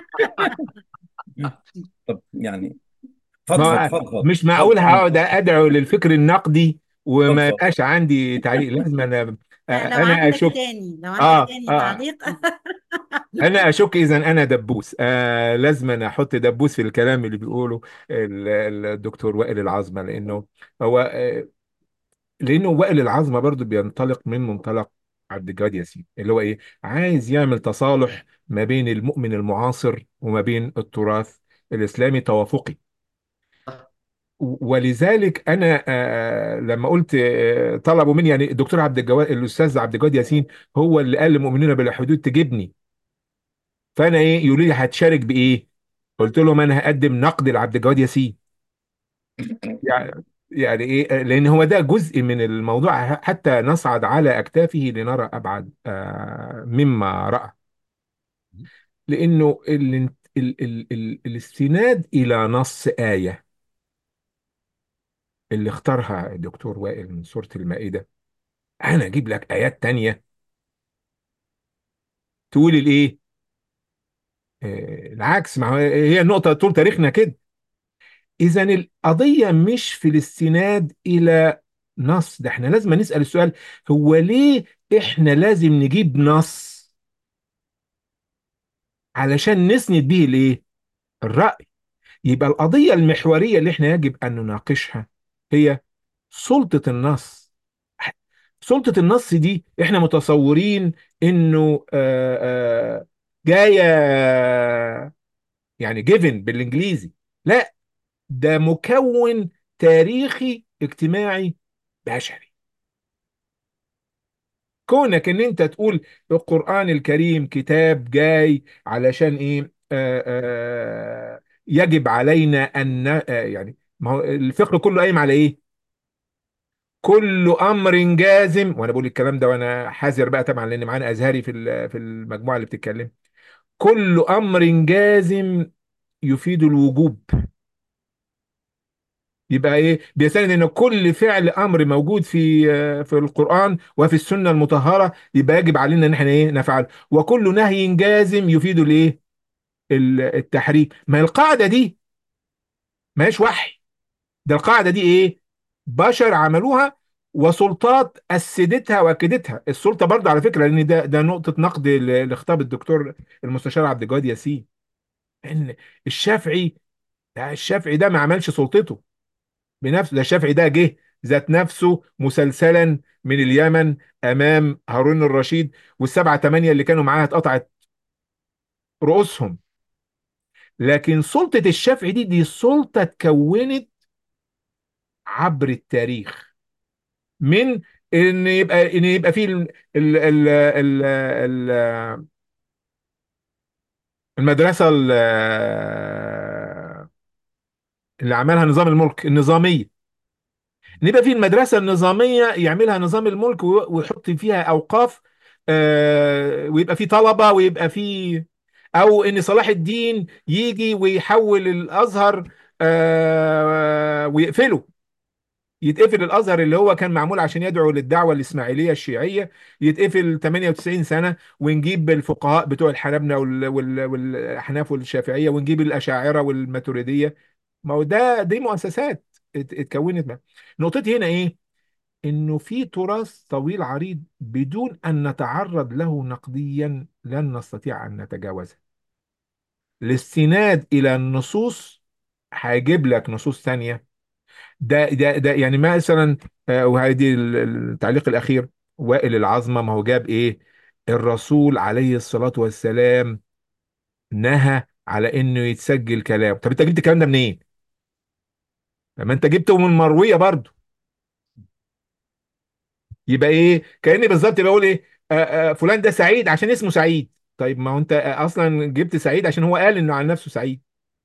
طب يعني فضفض ما فضفض مش معقول فضفض هقعد ادعو للفكر النقدي وما فضفض. يبقاش عندي تعليق. لازم انا لا، لو انا عندك اشك. تاني لو عندك اه تاني اه تعليق. انا اشك اذا انا دبوس. آه لازم أنا احط دبوس في الكلام اللي بيقوله ال- ال- الدكتور وائل العظمة، لانه هو آه لانه وائل العظمة برضو بينطلق من منطلق عبد الجواد ياسين، اللي هو ايه، عايز يعمل تصالح ما بين المؤمن المعاصر وما بين التراث الاسلامي توافقي. ولذلك انا آه، لما قلت آه، طلبوا مني، يعني الدكتور عبد الجواد الاستاذ عبد الجواد ياسين هو اللي قال للمؤمنين بلا حدود تجيبني. فانا ايه يقولوا لي هتشارك بايه؟ قلت لهم انا هقدم نقد لعبد الجواد ياسين. يعني يعني ايه، لان هو ده جزء من الموضوع حتى نصعد على اكتافه لنرى ابعد آه، مما راى. لانه ال ال ال ال الاستناد الى نص ايه اللي اختارها الدكتور وائل من سوره المائده، انا اجيب لك ايات تانية تقول الايه؟ آه، العكس. ما هو هي النقطه طول تاريخنا كده. اذا القضيه مش في الاستناد الى نص، ده احنا لازم نسال السؤال: هو ليه احنا لازم نجيب نص علشان نسند به الايه؟ الراي. يبقى القضيه المحوريه اللي احنا يجب ان نناقشها هي سلطه النص. سلطه النص دي احنا متصورين انه آه، آه، جايه يعني جيفن بالانجليزي. لا، ده مكون تاريخي اجتماعي بشري. كونك ان انت تقول القرآن الكريم كتاب جاي علشان ايه؟ آه آه يجب علينا ان ن- آه يعني ما هو الفقه كله قايم على ايه؟ كل امر جازم. وانا بقول الكلام ده وانا حذر بقى طبعا لان معانا ازهري في ال- في المجموعه اللي بتتكلم. كل امر جازم يفيد الوجوب. يبقى ايه؟ بيستند ان كل فعل امر موجود في آه، في القران وفي السنه المطهره يبقى يجب علينا ان احنا ايه؟ نفعله. وكل نهي جازم يفيد الايه؟ ال- التحريم. ما القاعده دي ما هيش وحي، ده القاعده دي ايه؟ بشر عملوها وسلطات اسدتها واكدتها. السلطه برضه على فكره، لان ده ده نقطه نقد ل- لخطاب الدكتور المستشار عبد الجواد ياسين، ان الشافعي ده الشافعي ده ما عملش سلطته بنفسه. ده الشافعي ده جه ذات نفسه مسلسلا من اليمن امام هارون الرشيد، والسبعه ثمانيه اللي كانوا معاه اتقطعت رؤوسهم. لكن سلطه الشافعي دي دي سلطه اتكونت عبر التاريخ، من ان يبقى ان يبقى في ال- ال- ال- ال- ال- المدرسه ال- اللي عملها نظام الملك النظاميه. نبقى في المدرسة النظامية يعملها نظام الملك وي- ويحط فيها أوقاف، آه، ويبقى في طلبة ويبقى في، أو إن صلاح الدين يجي ويحول الأزهر آه، ويقفله. يتقفل الأزهر اللي هو كان معمول عشان يدعو للدعوة الإسماعيلية الشيعية، يتقفل ثمانية وتسعين سنة، ونجيب الفقهاء بتوع الحنابلة وال- وال- والأحناف والشافعية، ونجيب الأشاعرة والماتريدية. ما هو ده دي مؤسسات ات- اتكونت بقى. نقطتي هنا ايه؟ انه في تراث طويل عريض بدون ان نتعرض له نقديا لن نستطيع ان نتجاوزه. الاستناد الى النصوص هيجيب لك نصوص ثانيه. ده ده ده يعني مثلا آه، وهذه ال- التعليق الاخير، وائل العظمه ما هو جاب ايه؟ الرسول عليه الصلاه والسلام نهى على انه يتسجل كلام. طب انت جبت الكلام ده منين؟ لما انت جبته من مرويه برضه. يبقى ايه كأني بالظبط بقول ايه؟ آه آه فلان ده سعيد عشان اسمه سعيد. طيب ما هو انت آه، اصلا جبت سعيد عشان هو قال انه عن نفسه سعيد.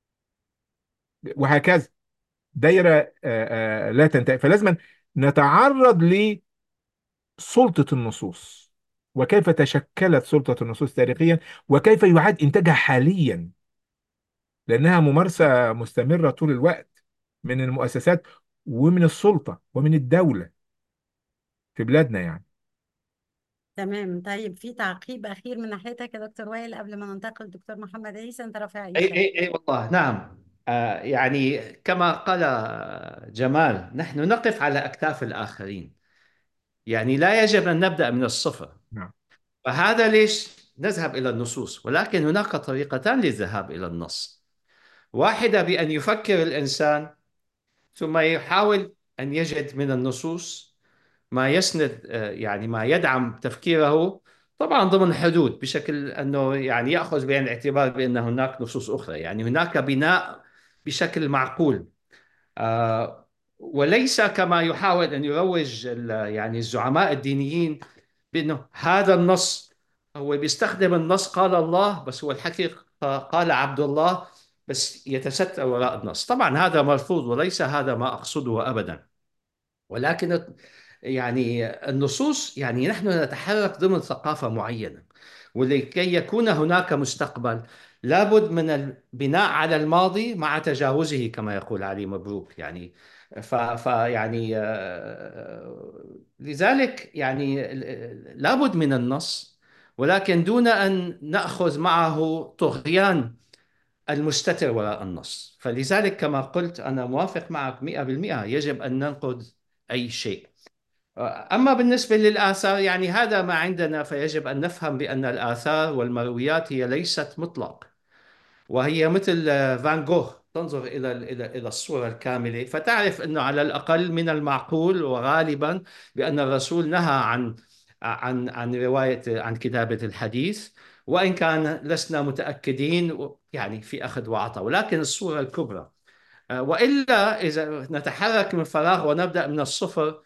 وهكذا دايره آه آه لا تنتهي. فلازم نتعرض لسلطه النصوص، وكيف تشكلت سلطه النصوص تاريخيا، وكيف يعاد انتاجها حاليا، لانها ممارسه مستمره طول الوقت من المؤسسات ومن السلطه ومن الدوله في بلادنا يعني. تمام. طيب في تعقيب أخير من ناحيتك يا دكتور وائل قبل ما ننتقل لدكتور محمد عيسى؟ أنت رافع اي إيدك. اي اي والله نعم. آه يعني كما قال جمال، نحن نقف على اكتاف الاخرين، يعني لا يجب ان نبدا من الصفر. نعم. فهذا ليش نذهب الى النصوص، ولكن هناك طريقتان للذهاب الى النص. واحده بان يفكر الانسان ثم يحاول ان يجد من النصوص ما يسند، آه، يعني ما يدعم تفكيره، طبعا ضمن حدود، بشكل انه يعني ياخذ بعين الاعتبار بان هناك نصوص اخرى، يعني هناك بناء بشكل معقول. آه، وليس كما يحاول أن يروج ال- يعني الزعماء الدينيين بأنه هذا النص، هو بيستخدم النص قال الله بس هو الحقيقة قال عبد الله، بس يتستر وراء النص. طبعا هذا مرفوض وليس هذا ما أقصده أبدا، ولكن يعني النصوص، يعني نحن نتحرك ضمن ثقافة معينة، ولكي يكون هناك مستقبل لابد من البناء على الماضي مع تجاوزه كما يقول علي مبروك. يعني ف ف- يعني آه، لذلك يعني لابد من النص، ولكن دون أن نأخذ معه طغيان المستتر وراء النص. فلذلك كما قلت أنا موافق معك مئة بالمئة، يجب أن ننقد أي شيء. أما بالنسبة للآثار، يعني هذا ما عندنا، فيجب أن نفهم بأن الآثار والمرويات هي ليست مطلق، وهي مثل آه، فان جوخ، تنظر إلى إلى إلى الصورة الكاملة فتعرف أنه على الأقل من المعقول وغالبا بأن الرسول نهى عن عن عن رواية عن كتابة الحديث، وإن كان لسنا متأكدين يعني في أخذ وعطاء، ولكن الصورة الكبرى. آه، وإلا إذا نتحرك من فراغ ونبدأ من الصفر،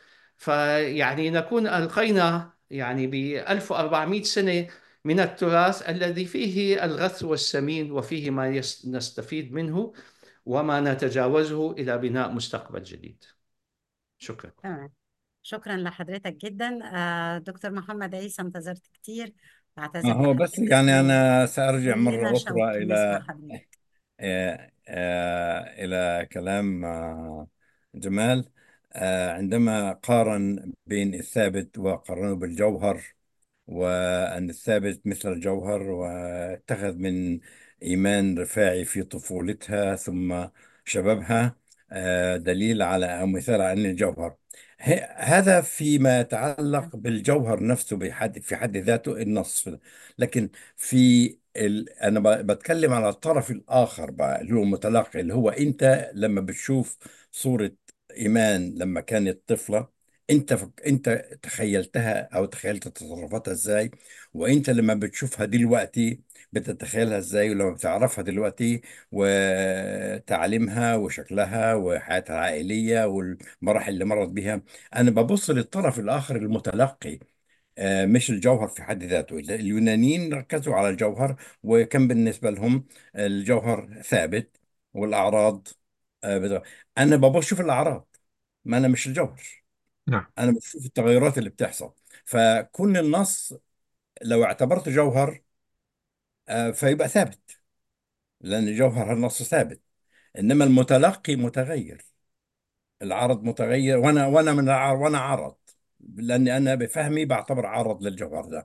فيعني نكون ألقينا يعني ب ألف وأربعمائة سنة من التراث الذي فيه الغث والسمين، وفيه ما يس- نستفيد منه وما نتجاوزه إلى بناء مستقبل جديد. شكرا. تمام. شكرا لحضرتك جدا. آه، دكتور محمد عيسى، انتظرت كتير، ما بعتذر هو بس لحضرتك يعني باسمي، أنا سأرجع كلنا مرة شوق أخرى نسمع إلى حضرتك. آه، آه، إلى كلام آه، جمال. آه، عندما قارن بين الثابت وقارنه بالجوهر، وأن الثابت مثل الجوهر، واتخذ من إيمان رفاعي في طفولتها ثم شبابها آه، دليل على أو مثال على أن الجوهر ه- هذا فيما يتعلق بالجوهر نفسه بحد في حد ذاته النص. لكن في ال... أنا ب- بتكلم على الطرف الآخر بقى، اللي هو المتلقي، اللي هو أنت لما بتشوف صورة إيمان لما كانت طفلة، انت فك... انت تخيلتها او تخيلت تصرفاتها ازاي، وانت لما بتشوفها دلوقتي بتتخيلها ازاي، ولما بتعرفها دلوقتي وتعليمها وشكلها وحياتها العائلية والمراحل اللي مرت بها. انا ببص للطرف الاخر المتلقي، آه، مش الجوهر في حد ذاته. اليونانيين ركزوا على الجوهر، وكان بالنسبة لهم الجوهر ثابت والأعراض آه، بت- أنا ببص شوف الأعراض، ما أنا مش الجوهر. نعم. انا بشوف التغيرات اللي بتحصل. فكون النص لو اعتبرته جوهر آه، فيبقى ثابت، لان جوهر النص ثابت. انما المتلقي متغير، العرض متغير، وانا وانا من العرض، وانا عرض، لاني انا بفهمي بعتبر عرض للجوهر ده.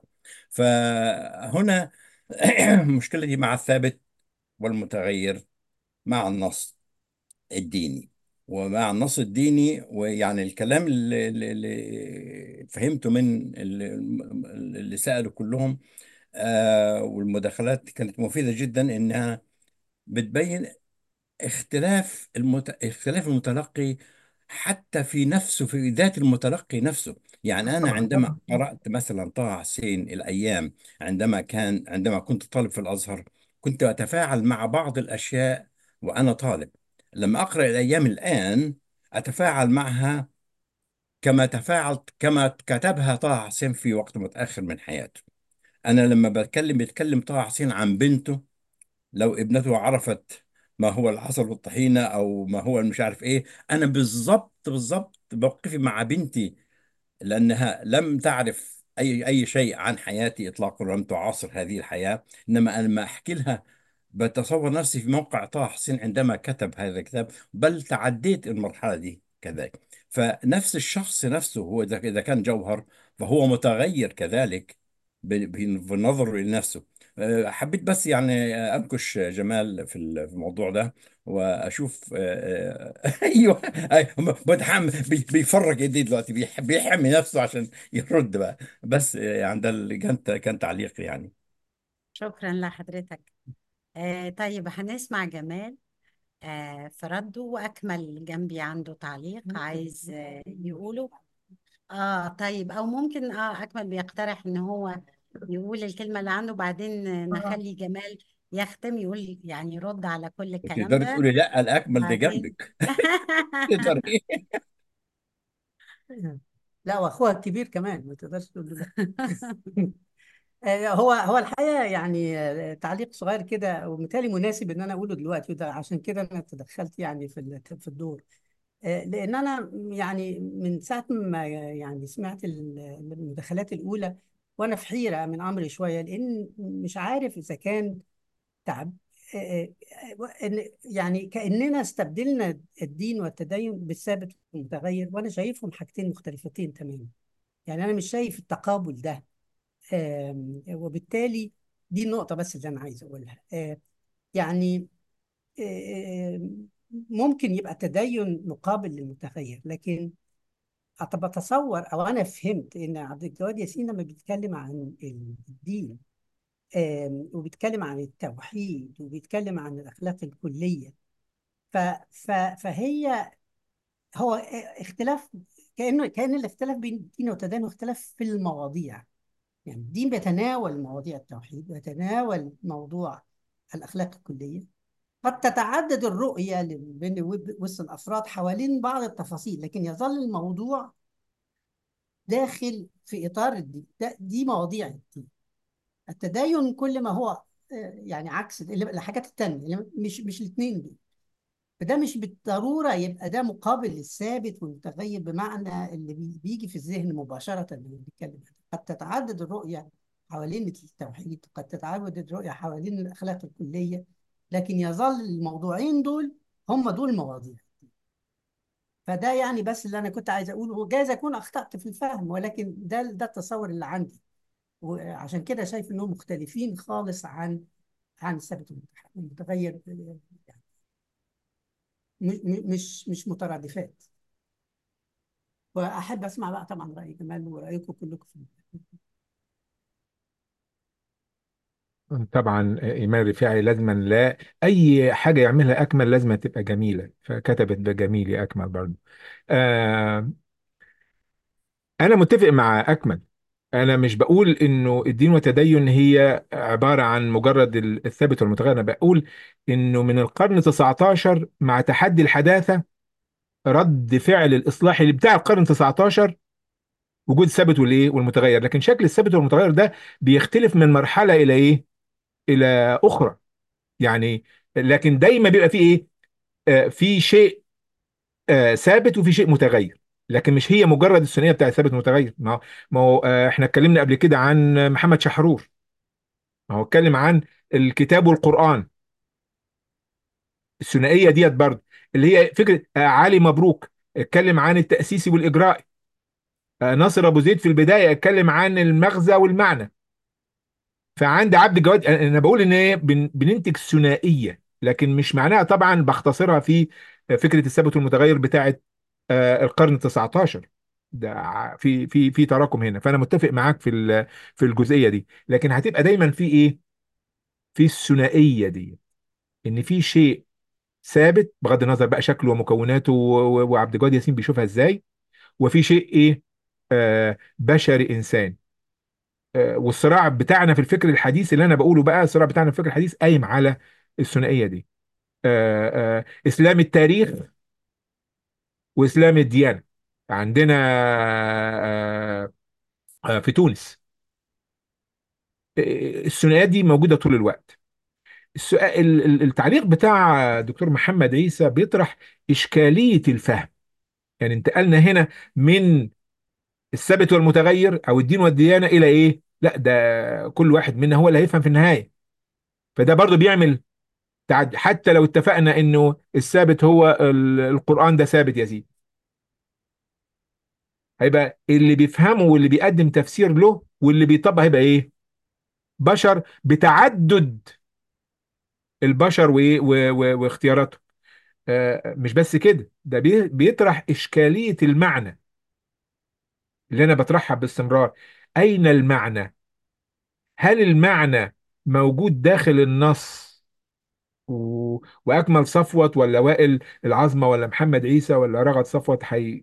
فهنا مشكلتي مع الثابت والمتغير مع النص الديني. ومع النص الديني، ويعني الكلام اللي, اللي اللي فهمته من اللي, اللي سألوا كلهم آه والمداخلات كانت مفيدة جدا، إنها بتبين اختلاف المت... اختلاف المتلقي حتى في نفسه، في ذات المتلقي نفسه. يعني أنا طبعا. عندما قرأت مثلا طه حسين الأيام، عندما كان عندما كنت طالب في الأزهر، كنت أتفاعل مع بعض الأشياء وأنا طالب. لما أقرأ الأيام الآن أتفاعل معها كما تفاعلت كما كتبها طه حسين في وقت متأخر من حياته. أنا لما بتكلم بيتكلم طه حسين عن بنته، لو ابنته عرفت ما هو العسل والطحينة أو ما هو مش عارف إيه، أنا بالضبط بالضبط موقفي مع بنتي، لأنها لم تعرف أي أي شيء عن حياتي إطلاقا، ولم تعاصر هذه الحياة. إنما أنا لما أحكي لها بتصور نفسي في موقع طه حسين عندما كتب هذا الكتاب، بل تعديت المرحلة دي كذلك. فنفس الشخص نفسه هو إذا إذا كان جوهر، فهو متغير كذلك ب- ب- بنظره لنفسه. أه، حبيت بس يعني أنكش جمال في ال- في الموضوع ده، واشوف أه، أه، ايوه، أيوة، بتحم بي- بيفرج ايديه دلوقتي، بيح- بيحمي نفسه عشان يرد بقى. بس أه، يعني ده اللي كان كان تعليق يعني. شكرا لحضرتك. آه، طيب هنسمع جمال آه، في رده، وأكمل جنبي عنده تعليق عايز آه، يقوله. اه طيب، او ممكن اه اكمل بيقترح ان هو يقول الكلمة اللي عنده، بعدين نخلي جمال يختم يقول يعني يرد على كل الكلام تقدري ده. تقولي لا، الأكمل ده بعدين جنبك. تقدري. لا، واخوها الكبير كمان ما تقدرش تقول له لا. آه، هو هو الحقيقه يعني آه، تعليق صغير كده ومثالي مناسب ان انا اقوله دلوقتي، وده عشان كده انا تدخلت يعني في ال- في الدور. آه، لان انا يعني من ساعه ما يعني سمعت ال- المداخلات الاولى وانا في حيره من امري شويه، لان مش عارف اذا كان تعب آه، آه، آه، إن- يعني كاننا استبدلنا الدين والتدين بالثابت والمتغير، وانا شايفهم حاجتين مختلفتين تماما. يعني انا مش شايف التقابل ده. آم، وبالتالي دي النقطة بس اللي أنا عايز أقولها. آه، يعني آم، ممكن يبقى تدين مقابل للمتغير، لكن طب أتصور أو أنا فهمت إن عبد الجواد ياسين لما بيتكلم عن الدين آم، وبيتكلم عن التوحيد وبيتكلم عن الأخلاق الكلية، ف ف فهي هو اختلاف، كأنه كأن الاختلاف بين الدين والتدين اختلاف في المواضيع. يعني الدين بيتناول مواضيع التوحيد ويتناول موضوع الأخلاق الكلية. قد تتعدد الرؤية بين وسط الأفراد حوالين بعض التفاصيل، لكن يظل الموضوع داخل في إطار الدين. ده دي مواضيع الدين. التدين كل ما هو آه، يعني عكس ال- الحاجات التانية، يعني مش مش الاثنين دول. فده مش بالضرورة يبقى ده مقابل للثابت والمتغير بمعنى اللي بي- بيجي في الذهن مباشرة اللي بيتكلم عنه. قد تتعدد الرؤية حوالين التوحيد، قد تتعدد الرؤية حوالين الأخلاق الكلية، لكن يظل الموضوعين دول هم دول المواضيع. فده يعني بس اللي أنا كنت عايز أقوله، وجايز أكون أخطأت في الفهم، ولكن ده ده التصور اللي عندي. وعشان كده شايف إنهم مختلفين خالص عن عن الثابت والمتغير. يعني م- م- مش مش مترادفات. واحب اسمع بقى طبعا راي جمال ورايكم كلكم في طبعا إيمان رفاعي لازما، لا أي حاجة يعملها أكمل لازم تبقى جميلة، فكتبت بجميل يا أكمل برضه. آه أنا متفق مع أكمل. أنا مش بقول إنه الدين والتدين هي عبارة عن مجرد الثابت والمتغير. أنا بقول إنه من القرن تسعة عشر مع تحدي الحداثة، رد فعل الإصلاح اللي بتاع القرن تسعة عشر وجود الثابت والإيه والمتغير. لكن شكل الثابت والمتغير ده بيختلف من مرحلة إلى إيه إلى أخرى يعني. لكن دايما بيبقى فيه ايه، آه في شيء آه ثابت وفي شيء متغير. لكن مش هي مجرد الثنائيه بتاع ثابت متغير. ما هو ما هو آه احنا اتكلمنا قبل كده عن محمد شحرور. ما هو اتكلم عن الكتاب والقرآن، الثنائيه ديت برضه، اللي هي فكره. آه علي مبروك اتكلم عن التأسيسي والإجرائي. آه ناصر أبو زيد في البداية اتكلم عن المغزى والمعنى. فعند عبد الجواد انا أنا بقول ان هي بن- بننتج ثنائيه، لكن مش معناها طبعا بختصرها في فكره الثابت والمتغير بتاعه آه، القرن تسعة عشر. ده ع- في في في تراكم هنا. فانا متفق معاك في ال- في الجزئيه دي. لكن هتبقى دايما في ايه، في الثنائيه دي، ان في شيء ثابت بغض النظر بقى شكله ومكوناته و- و- وعبد الجواد ياسين بيشوفها ازاي، وفي شيء ايه، آه بشري انسان. آه، والصراع بتاعنا في الفكر الحديث اللي انا بقوله بقى، الصراع بتاعنا في الفكر الحديث قايم على الثنائيه دي. آه، آه، اسلام التاريخ واسلام الديانه. عندنا آه، آه، في تونس آه، الثنائيات دي موجوده طول الوقت. السؤال ال- ال- التعليق بتاع دكتور محمد عيسى بيطرح اشكاليه الفهم. يعني انتقلنا هنا من الثابت والمتغير او الدين والديانه الى ايه، لا ده كل واحد منا هو اللي هيفهم في النهايه. فده برضو بيعمل تعد. حتى لو اتفقنا انه الثابت هو ال- القرآن ده ثابت يا سيدي، هيبقى اللي بيفهمه واللي بيقدم تفسير له واللي بيطبق هيبقى ايه، بشر بتعدد البشر وايه و- و- واختياراته. آه، مش بس كده، ده بي- بيطرح إشكالية المعنى اللي انا بطرحها باستمرار. اين المعنى؟ هل المعنى موجود داخل النص و... واكمل صفوت ولا وائل العظمه ولا محمد عيسى ولا رغد صفوت حي...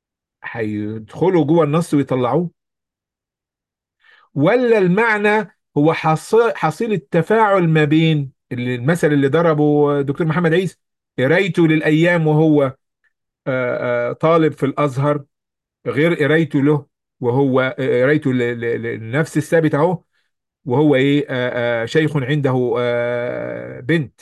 هيدخلوا جوه النص ويطلعوه؟ ولا المعنى هو حص- حصيل التفاعل ما بين اللي- المثل اللي ضربه دكتور محمد عيسى، قرايته للأيام وهو آه، آه، طالب في الأزهر، غير قرايته له وهو آه، قرايته ل- ل- للنفس الثابت أهو، وهو إيه آه، آه، شيخ عنده آه، بنت.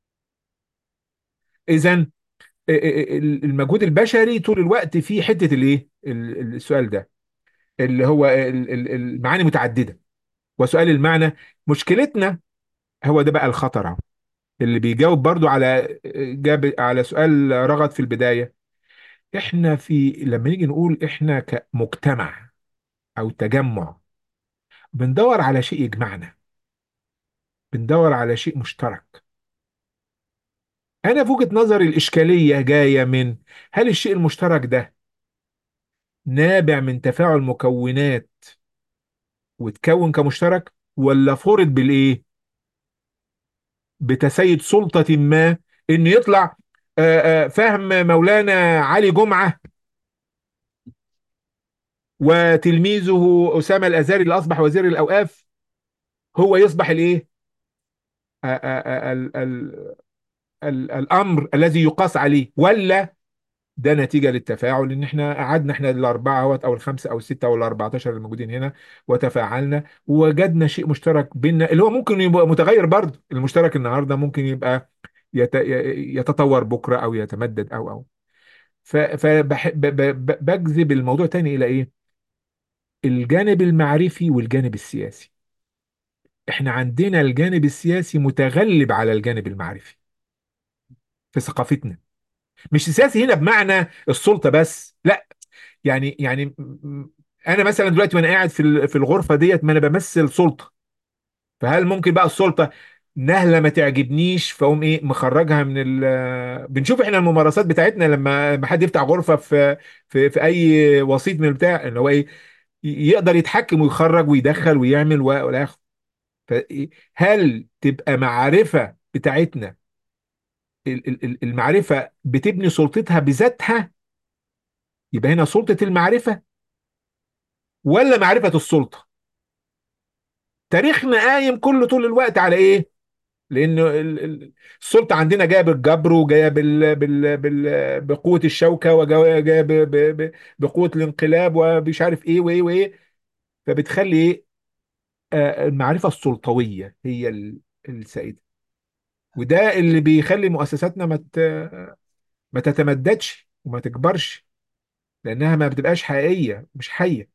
إذا المجهود البشري طول الوقت في حتة الإيه ال- السؤال ده، اللي هو ال- ال- المعاني متعددة، وسؤال المعنى مشكلتنا. هو ده بقى الخطر أهو، اللي بيجاوب برضو على جاب على سؤال رغد في البداية. احنا في لما نيجي نقول احنا كمجتمع او تجمع، بندور على شيء يجمعنا، بندور على شيء مشترك. انا في وجهة نظري الاشكالية جاية من، هل الشيء المشترك ده نابع من تفاعل مكونات وتكون كمشترك، ولا فرض بالايه، بتسيد سلطة ما، ان يطلع آه، آه، فهم مولانا علي جمعة وتلميذه أسامة الأزهري اللي أصبح وزير الأوقاف هو يصبح الإيه؟ آ- آ- آ- ال- ال- ال- الأمر الذي يقاس عليه، ولا ده نتيجة للتفاعل، إن إحنا قعدنا إحنا الأربعة أهوت أو الخمسة أو الستة أو الأربعتاشر الموجودين هنا وتفاعلنا ووجدنا شيء مشترك بيننا، اللي هو ممكن يبقى متغير برضه. المشترك النهاردة ممكن يبقى يت- يتطور بكرة أو يتمدد أو أو فبجذب الموضوع تاني إلى إيه؟ الجانب المعرفي والجانب السياسي. احنا عندنا الجانب السياسي متغلب على الجانب المعرفي في ثقافتنا. مش السياسي هنا بمعنى السلطة بس، لا، يعني يعني م- م- انا مثلا دلوقتي وانا قاعد في ال- في الغرفة ديت، ما انا بمثل سلطة. فهل ممكن بقى السلطة نهلة ما تعجبنيش فاقوم ايه مخرجها من ال بنشوف احنا الممارسات بتاعتنا لما ما حد يفتح غرفة في في في اي وسيط من البتاع، اللي هو ايه ي- يقدر يتحكم ويخرج ويدخل ويعمل و- والى اخره. فهل تبقى معرفة بتاعتنا ال- ال- ال- المعرفة بتبني سلطتها بذاتها، يبقى هنا سلطة المعرفة ولا معرفة السلطة؟ تاريخنا قايم كله طول الوقت على ايه؟ لأنه ال- ال- السلطة عندنا جاية بالجبر، وجاية بال بال بال بقوة الشوكة، وجاية ب- ب- ب- بقوة الانقلاب ومش عارف ايه وايه وايه. فبتخلي ايه آه، المعرفة السلطوية هي ال- السائدة. وده اللي بيخلي مؤسساتنا ما ت- ما تتمددش وما تكبرش، لانها ما بتبقاش حقيقيه، مش حيه.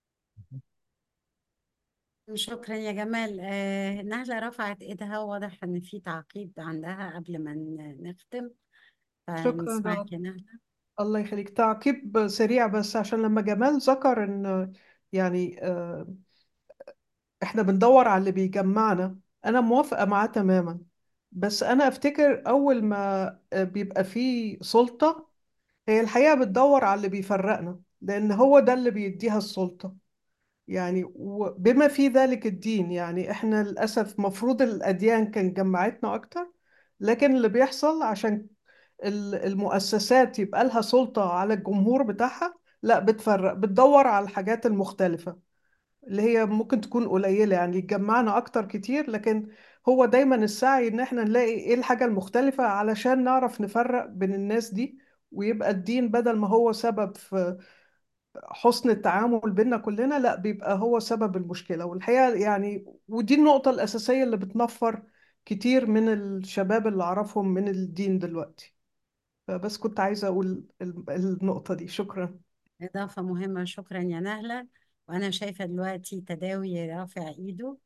شكرا يا جمال. آه نهلة رفعت ايدها، واضح ان في تعقيب عندها قبل ما ن- نختم، شكرا فنسمعك ده. يا نهلة. الله يخليك. تعقيب سريع بس، عشان لما جمال ذكر ان يعني آه، احنا بندور على اللي بيجمعنا، انا موافقة معاه تماما. بس انا افتكر اول ما آه، بيبقى فيه سلطة، هي الحقيقة بتدور على اللي بيفرقنا، لان هو ده اللي بيديها السلطة. يعني وبما في ذلك الدين، يعني احنا للأسف مفروض الأديان كان جمعتنا أكتر، لكن اللي بيحصل عشان ال- المؤسسات يبقى لها سلطة على الجمهور بتاعها، لا بتفرق، بتدور على الحاجات المختلفة اللي هي ممكن تكون قليلة، يعني يجمعنا أكتر كتير، لكن هو دايما السعي إن احنا نلاقي إيه الحاجة المختلفة علشان نعرف نفرق بين الناس دي، ويبقى الدين بدل ما هو سبب في حسن التعامل بيننا كلنا، لا بيبقى هو سبب المشكلة. والحقيقة يعني ودي النقطة الأساسية اللي بتنفر كتير من الشباب اللي أعرفهم من الدين دلوقتي. فبس كنت عايزة أقول ال- النقطة دي. شكرا. إضافة مهمة، شكرا يا نهلة. وأنا شايفة دلوقتي تداوي رافع إيده،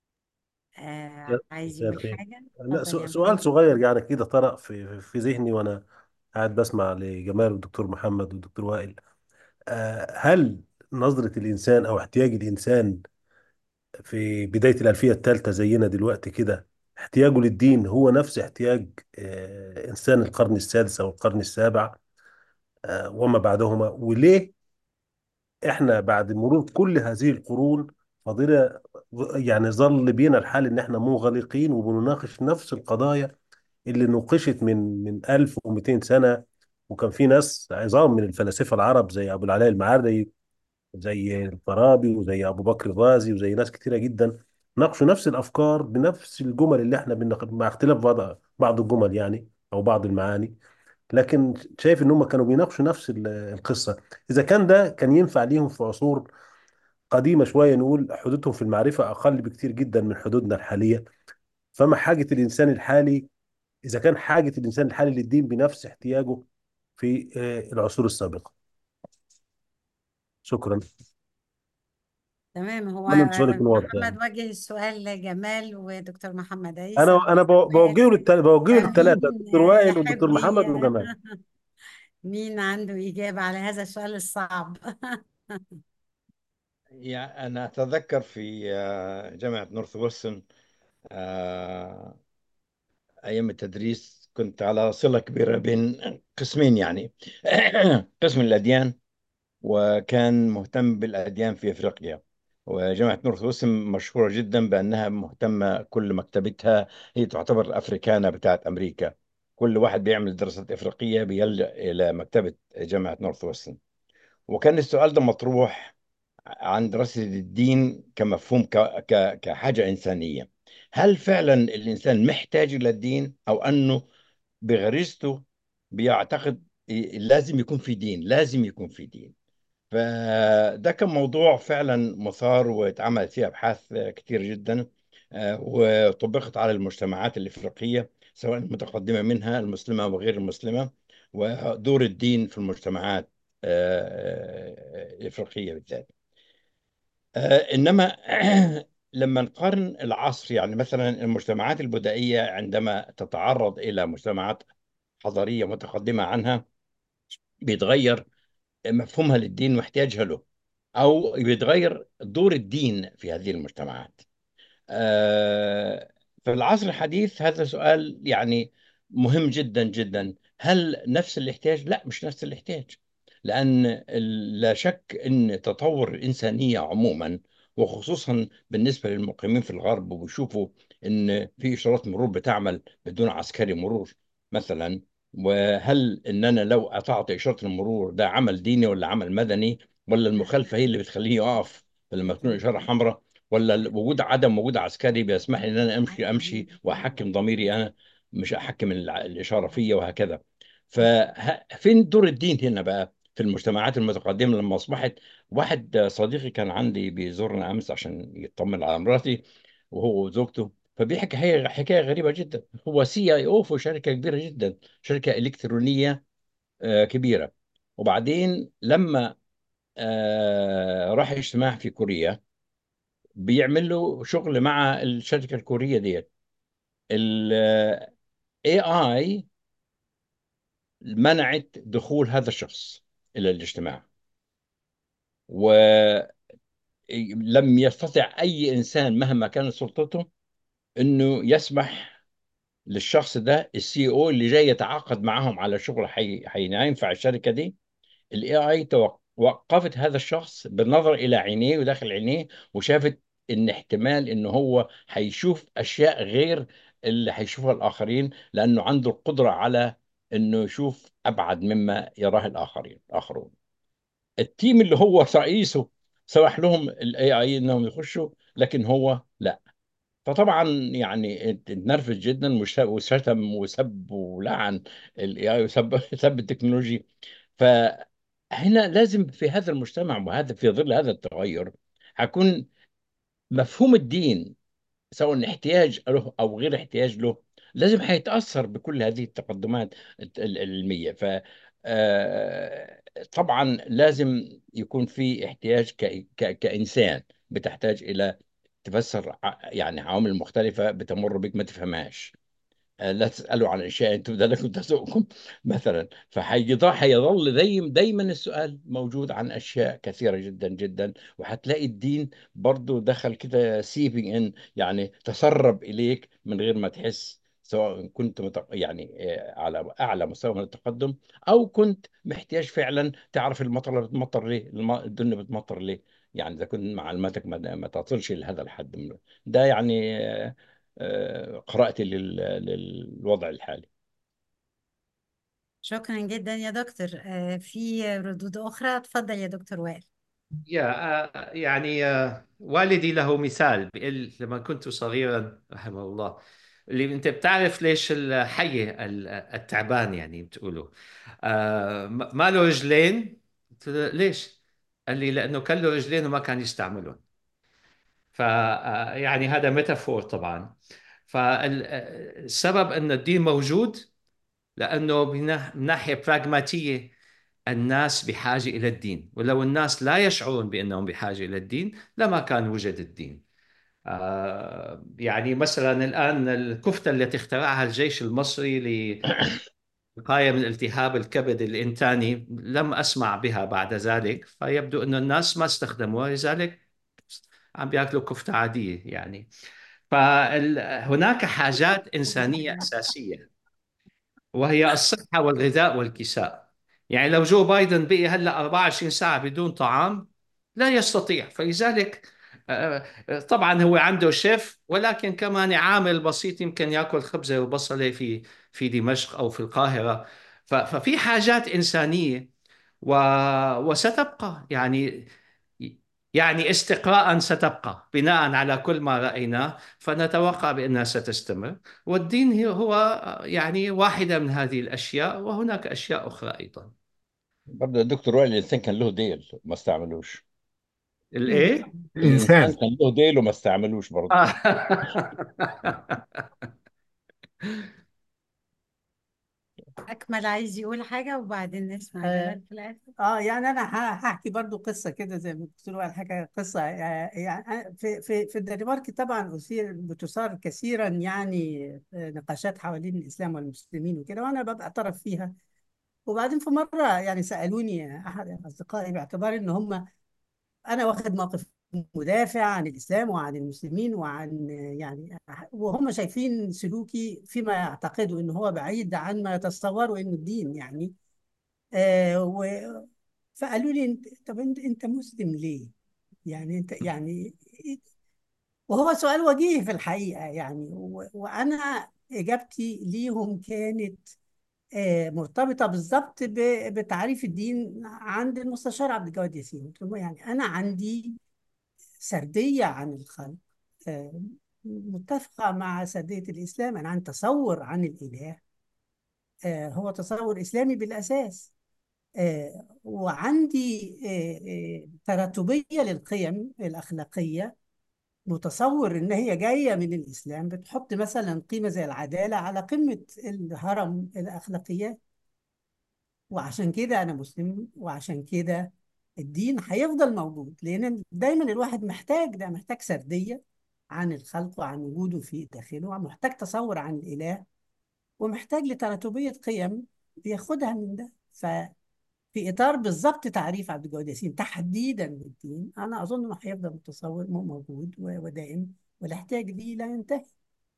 آه عايز مساء يقول الخير. حاجة. لا، اتفضل سو- يا سؤال محمد. صغير يعني كده طرأ في في ذهني وانا قاعد بسمع لجمال والدكتور محمد والدكتور وائل. آه، هل نظرة الإنسان أو احتياج الإنسان في بداية الألفية الثالثة زينا دلوقتي كده، احتياجه للدين هو نفس احتياج آه، إنسان القرن السادس أو القرن السابع آه، وما بعدهما؟ وليه إحنا بعد مرور كل هذه القرون فضيلة يعني ظل بينا الحال إن إحنا منغلقين وبنناقش نفس القضايا اللي نوقشت من من ألف ومئتين سنة؟ وكان في ناس عظام من الفلاسفة العرب زي أبو العلاء المعري، زي الفارابي، وزي أبو بكر الرازي، وزي ناس كتيرة جدا ناقشوا نفس الافكار بنفس الجمل اللي احنا بنخ... مع اختلاف بعض بعض الجمل يعني او بعض المعاني، لكن شايف ان هم كانوا بيناقشوا نفس ال- القصه. اذا كان ده كان ينفع ليهم في عصور قديمه شويه، نقول حدودهم في المعرفه اقل بكتير جدا من حدودنا الحاليه، فما حاجه الانسان الحالي، اذا كان حاجه الانسان الحالي للدين بنفس احتياجه في آه، العصور السابقه. شكرا. تمام. هو اتمنى ان السؤال يكون واضح محمد يعني. وجه السؤال لجمال ودكتور محمد عيسى انا انا ودكتور بو- وائل. بوجهه للتل... بوجهه مين للثلاثه، الدكتور وائل والدكتور يحب محمد ي- وجمال. مين عنده إجابة على هذا السؤال الصعب؟ يعني أنا أتذكر في آه، جامعة نورث ويسترن، آه، أيام التدريس كنت على صلة كبيرة بين قسمين يعني. قسم الأديان، وكان مهتم بالأديان في أفريقيا. وجامعة نورث ويسترن مشهورة جدا بأنها مهتمة، كل مكتبتها هي تعتبر الأفريكانا بتاعت أمريكا. كل واحد بيعمل دراسات إفريقية بيلجأ إلى مكتبة جامعة نورث ويسترن. وكان السؤال ده مطروح عن دراسة الدين كمفهوم ك... ك... كحاجة إنسانية. هل فعلا الإنسان محتاج إلى الدين، أو أنه بغريزته بيعتقد إيه، لازم يكون في دين، لازم يكون في دين؟ فده كان موضوع فعلا مثار، واتعملت فيه أبحاث كتير جدا، آه، وطبقت على المجتمعات الإفريقية، سواء المتقدمة منها المسلمة وغير المسلمة، ودور الدين في المجتمعات آه، الإفريقية بالذات. آه، إنما لما نقارن العصر، يعني مثلا المجتمعات البدائية عندما تتعرض إلى مجتمعات حضارية متقدمة عنها، بيتغير مفهومها للدين واحتياجها له، أو بيتغير دور الدين في هذه المجتمعات. آه، في العصر الحديث هذا سؤال يعني مهم جدا جدا. هل نفس الاحتياج؟ لا، مش نفس الاحتياج. لأن ال- لا شك أن تطور الإنسانية عموما، وخصوصا بالنسبة للمقيمين في الغرب، وبيشوفوا أن في إشارات مرور بتعمل بدون عسكري مرور مثلا. وهل أن أنا لو قطعت إشارة المرور ده عمل ديني ولا عمل مدني، ولا المخالفة هي اللي بتخليه يقف لما تكون إشارة حمراء، ولا وجود عدم وجود عسكري بيسمح لي ان انا امشي امشي واحكم ضميري انا، مش احكم الع- الاشاره فيا، وهكذا. ففين دور الدين هنا بقى في المجتمعات المتقدمه، لما اصبحت؟ واحد صديقي كان عندي بيزورنا امس عشان يطمن على مراتي وهو وزوجته، فبيحكي حكايه حكايه غريبه جدا. هو سي اي او في شركه كبيره جدا، شركه الكترونيه آه، كبيره. وبعدين لما آه، راح اجتماع في كوريا، بيعمل له شغل مع الشركة الكورية ديت. ال إيه آي منعت دخول هذا الشخص إلى الاجتماع، ولم يستطع أي إنسان مهما كانت سلطته أنه يسمح للشخص ده، السي او اللي جاي يتعاقد معهم على شغل حي... هينفع الشركة دي. الاي اي وقفت هذا الشخص بالنظر الى عينيه وداخل عينيه، وشافت ان احتمال ان هو هيشوف اشياء غير اللي هيشوفها الاخرين، لانه عنده القدرة على انه يشوف ابعد مما يراه الاخرين الاخرون. التيم اللي هو رئيسه سمح لهم الاي اي انهم يخشوا، لكن هو لا. فطبعا يعني اتنرفز جدا، وش- وشتم وسب ولعن الاي اي، وسب سب التكنولوجي. فهنا لازم في هذا المجتمع، وهذا في ظل هذا التغير، هيكون مفهوم الدين، سواء احتياج له او غير احتياج له، لازم هيتاثر بكل هذه التقدمات الت- العلميه. ف آه، طبعا لازم يكون في احتياج ك... ك... كانسان بتحتاج الى تفسر ع- يعني عوامل مختلفه بتمر بك ما تفهمهاش. آه، لا تسألوا عن أشياء أنتم ده لكم تسؤكم مثلا. فهيضل هيظل دايما دايما السؤال موجود عن أشياء كثيرة جدا جدا. وهتلاقي الدين برضو دخل كده سيبing إن، يعني تسرب إليك من غير ما تحس، سواء كنت متق... يعني آه، على أعلى مستوى من التقدم، أو كنت محتاج فعلا تعرف المطر بتمطر ليه، الم... الدنيا بتمطر ليه. يعني إذا كنت معلوماتك ما, ما تصلش لهذا الحد من ده يعني. آه، آه، قراءتي لل- للوضع الحالي. شكرا جدا يا دكتور. آه، في ردود أخرى؟ اتفضل يا دكتور وائل. يا آه، يعني آه، والدي له مثال بيقول لما كنت صغيرا رحمه الله، اللي انت بتعرف ليش الحية ال- التعبان يعني بتقولوا آه، ما ما له رجلين؟ قلت له ليش؟ قال لي لأنه كان له رجلين وما كان يستعملهم. ف آه، يعني هذا ميتافور طبعا. فالسبب أن الدين موجود لأنه من ناح- من ناحية براغماتية الناس بحاجة إلى الدين، ولو الناس لا يشعرون بأنهم بحاجة إلى الدين لما كان وجد الدين. آه يعني مثلا الآن الكفتة التي اخترعها الجيش المصري للوقاية من التهاب الكبد الإنتاني لم أسمع بها بعد ذلك، فيبدو أن الناس ما استخدموها، لذلك عم بياكلوا كفتة عادية يعني. فهناك حاجات إنسانية أساسية، وهي الصحة والغذاء والكساء. يعني لو جو بايدن بقي هلا أربعة وعشرين ساعة بدون طعام لا يستطيع، فلذلك آه، آه، طبعا هو عنده شيف، ولكن كمان عامل بسيط يمكن ياكل خبزة وبصلة في في دمشق أو في القاهرة. ف- ففي حاجات إنسانية و... وستبقى يعني، يعني استقراء ستبقى بناء على كل ما رأيناه، فنتوقع بأنها ستستمر. والدين هي- هو يعني واحدة من هذه الأشياء، وهناك أشياء أخرى أيضا. برضه الدكتور وائل، الانسان كان له ديل ما استعملوش. الإيه؟ الانسان الإنسان. كان له ديل وما استعملوش برضه. آه. أكمل عايز يقول حاجة وبعدين نسمع آه, جمال في الآخر. اه يعني انا ه- هحكي برضو قصه كده زي ما قلت له على حاجه قصه. آه يعني في في في الدنمارك طبعا اثير بتثار كثيرا يعني آه، نقاشات حوالين الاسلام والمسلمين وكده، وانا ببقى طرف فيها. وبعدين في مره يعني سالوني احد اصدقائي باعتبار ان هم انا واخد موقف مدافع عن الاسلام وعن المسلمين وعن يعني، وهم شايفين سلوكي فيما يعتقدوا ان هو بعيد عن ما يتصوروا انه الدين يعني. آه و فقالوا لي انت طب انت انت مسلم ليه؟ يعني انت يعني، وهو سؤال وجيه في الحقيقه يعني. و- وانا اجابتي ليهم كانت آه، مرتبطه بالظبط ب- بتعريف الدين عند المستشار عبد الجواد ياسين. قلت له يعني انا عندي سردية عن الخلق آه، متفقة مع سردية الإسلام. أنا عندي تصور عن الإله آه، هو تصور إسلامي بالأساس. آه، وعندي آه، آه، تراتبية للقيم الأخلاقية، متصور إن هي جاية من الإسلام، بتحط مثلا قيمة زي العدالة على قمة الهرم الأخلاقيات. وعشان كده أنا مسلم، وعشان كده الدين هيفضل موجود، لأن دايما الواحد محتاج ده، محتاج سردية عن الخلق وعن وجوده في داخله، ومحتاج تصور عن الإله، ومحتاج لتراتبية قيم بياخدها من ده. ففي إطار بالظبط تعريف عبد الجواد ياسين تحديدا للدين، أنا أظن إنه هيفضل متصور موجود و- ودائم، والاحتياج ليه لا ينتهي.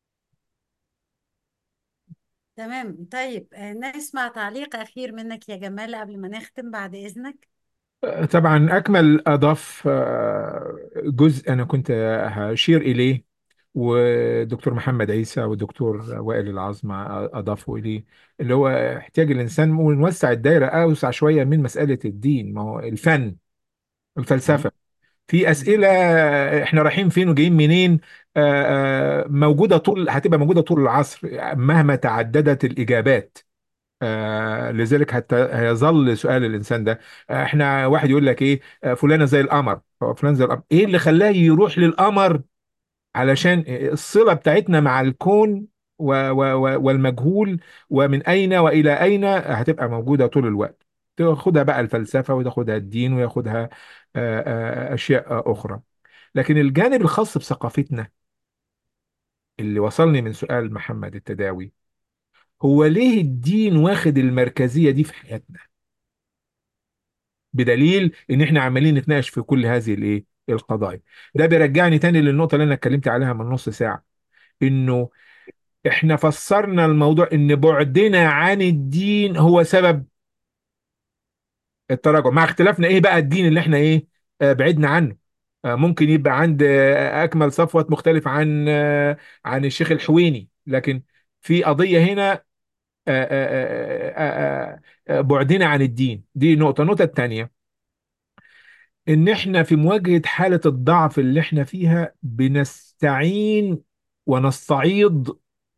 تمام. طيب آه، نسمع تعليق أخير منك يا جمال قبل ما نختم بعد إذنك. طبعا أكمل أضاف آه، جزء أنا كنت هشير إليه، ودكتور محمد عيسى والدكتور وائل العظمى أضافوا إليه، اللي هو احتياج الإنسان، ونوسع الدائرة أوسع شوية من مسألة الدين، ما هو الفن، الفلسفة، في أسئلة إحنا رايحين فين وجايين منين. آه، آه، موجودة طول، هتبقى موجودة طول العصر مهما تعددت الإجابات. آه لذلك حتى هيظل سؤال الانسان ده. آه احنا واحد يقول لك ايه، آه فلانه زي القمر، هو فلان زي القمر، ايه اللي خلاه يروح للقمر؟ علشان الصله بتاعتنا مع الكون و و و والمجهول، ومن اين والى اين، هتبقى موجوده طول الوقت. تاخدها بقى الفلسفه، وتاخدها الدين، وياخدها آه آه اشياء اخرى. لكن الجانب الخاص بثقافتنا اللي وصلني من سؤال محمد التداوي، هو ليه الدين واخد المركزيه دي في حياتنا؟ بدليل ان احنا عمالين نتناقش في كل هذه الايه القضايا. ده بيرجعني تاني للنقطه اللي انا اتكلمت عليها من نص ساعه، انه احنا فسرنا الموضوع ان بعدنا عن الدين هو سبب التراجع، مع اختلافنا ايه بقى الدين اللي احنا ايه آه بعدنا عنه. آه ممكن يبقى عند آه اكمل صفوت مختلف عن آه عن الشيخ الحويني، لكن في قضيه هنا آه آه آه آه آه آه، بعدنا عن الدين. دي نقطه. النقطه الثانيه، ان احنا في مواجهة حالة الضعف اللي احنا فيها بنستعين ونستعيض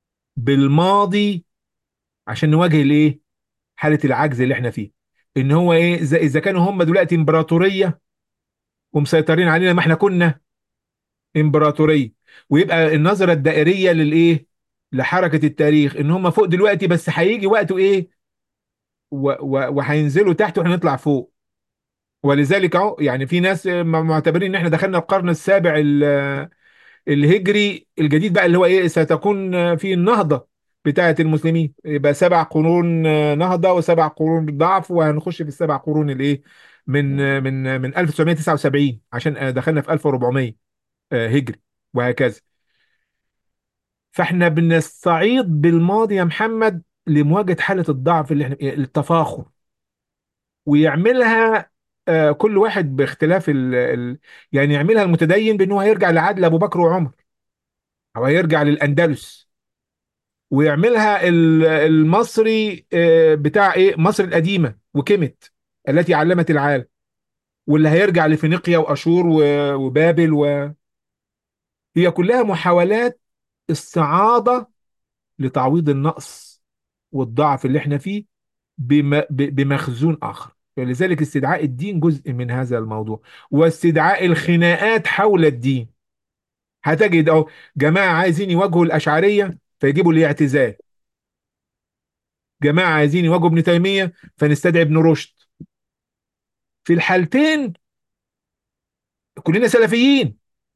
بالماضي عشان نواجه الايه، حالة العجز اللي احنا فيه. ان هو ايه، اذا إذا كانوا هم دلوقتي امبراطورية ومسيطرين علينا، ما احنا كنا امبراطورية. ويبقى النظرة الدائرية للايه، لحركة التاريخ، ان هم فوق دلوقتي بس هيجي وقته ايه، و- و- وهينزلوا تحت واحنا نطلع فوق. ولذلك اهو يعني في ناس معتبرين ان احنا دخلنا القرن السابع ال- الهجري الجديد بقى، اللي هو ايه، ستكون في النهضة بتاعة المسلمين، يبقى سبع قرون نهضة وسبع قرون ضعف، وهنخش في السبع قرون الايه، من من من ألف وتسعمائة وتسعة وسبعين عشان دخلنا في ألف وأربعمائة هجري، وهكذا. فاحنا بنستعيض بالماضي يا محمد لمواجهة حالة الضعف اللي احنا، التفاخر. ويعملها آه، كل واحد باختلاف ال... ال... يعني يعملها المتدين بانه هيرجع لعدل ابو بكر وعمر، او هيرجع للاندلس. ويعملها ال- المصري آه، بتاع ايه، مصر القديمه وكيمت التي علمت العالم، واللي هيرجع لفينيقيا واشور و- وبابل. وهي كلها محاولات استعاضه لتعويض النقص والضعف اللي احنا فيه بم- ب- بمخزون آخر. فلذلك استدعاء الدين جزء من هذا الموضوع، واستدعاء الخناقات حول الدين. هتجد أو جماعة عايزين يواجهوا الأشعرية فيجيبوا الاعتزال، جماعة عايزين يواجهوا ابن تيمية فنستدعي ابن رشد. في الحالتين كلنا سلفيين،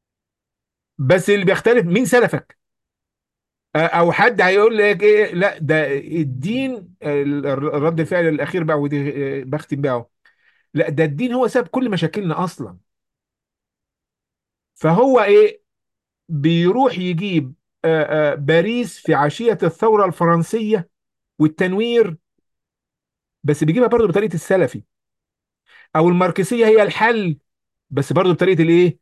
بس اللي بيختلف مين سلفك. أ- او حد هيقول لك ايه، لا ده الدين، ال- الرد الفعل الاخير بقى، ودي آه، بختم بقى. لا ده الدين هو سبب كل مشاكلنا اصلا. فهو ايه، بيروح يجيب آه، آه، باريس في عشية الثورة الفرنسية والتنوير، بس بيجيبها برضه بطريقة السلفي. او الماركسية هي الحل، بس برضه بطريقة الايه،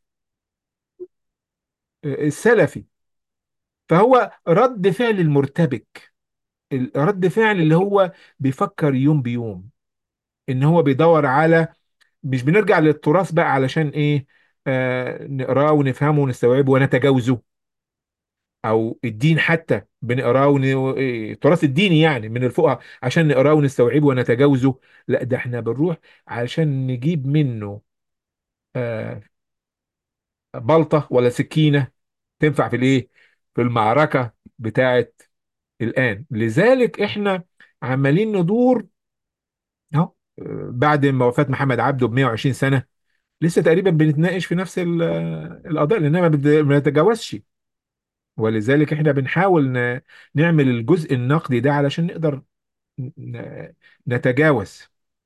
آه، السلفي. فهو رد فعل المرتبك، ال- رد فعل اللي هو بيفكر يوم بيوم، ان هو بيدور على، مش بنرجع للتراث بقى علشان ايه، آه نقراه ونفهمه ونستوعبه ونتجاوزه. او الدين حتى بنقراه ون... إيه، التراث الديني يعني من الفقهاء عشان نقراه ونستوعبه ونتجاوزه. لا ده احنا بنروح علشان نجيب منه آه بلطة ولا سكينة تنفع في الايه، في المعركة بتاعت الآن. لذلك احنا عمالين ندور اهو، آه، بعد ما وفاة محمد عبده ب مائة وعشرين سنة لسه تقريبا بنتناقش في نفس ال- آه، القضايا، لانها ما بت- ما بنتجاوزش. ولذلك احنا بنحاول ن- نعمل الجزء النقدي ده علشان نقدر ن- نتجاوز.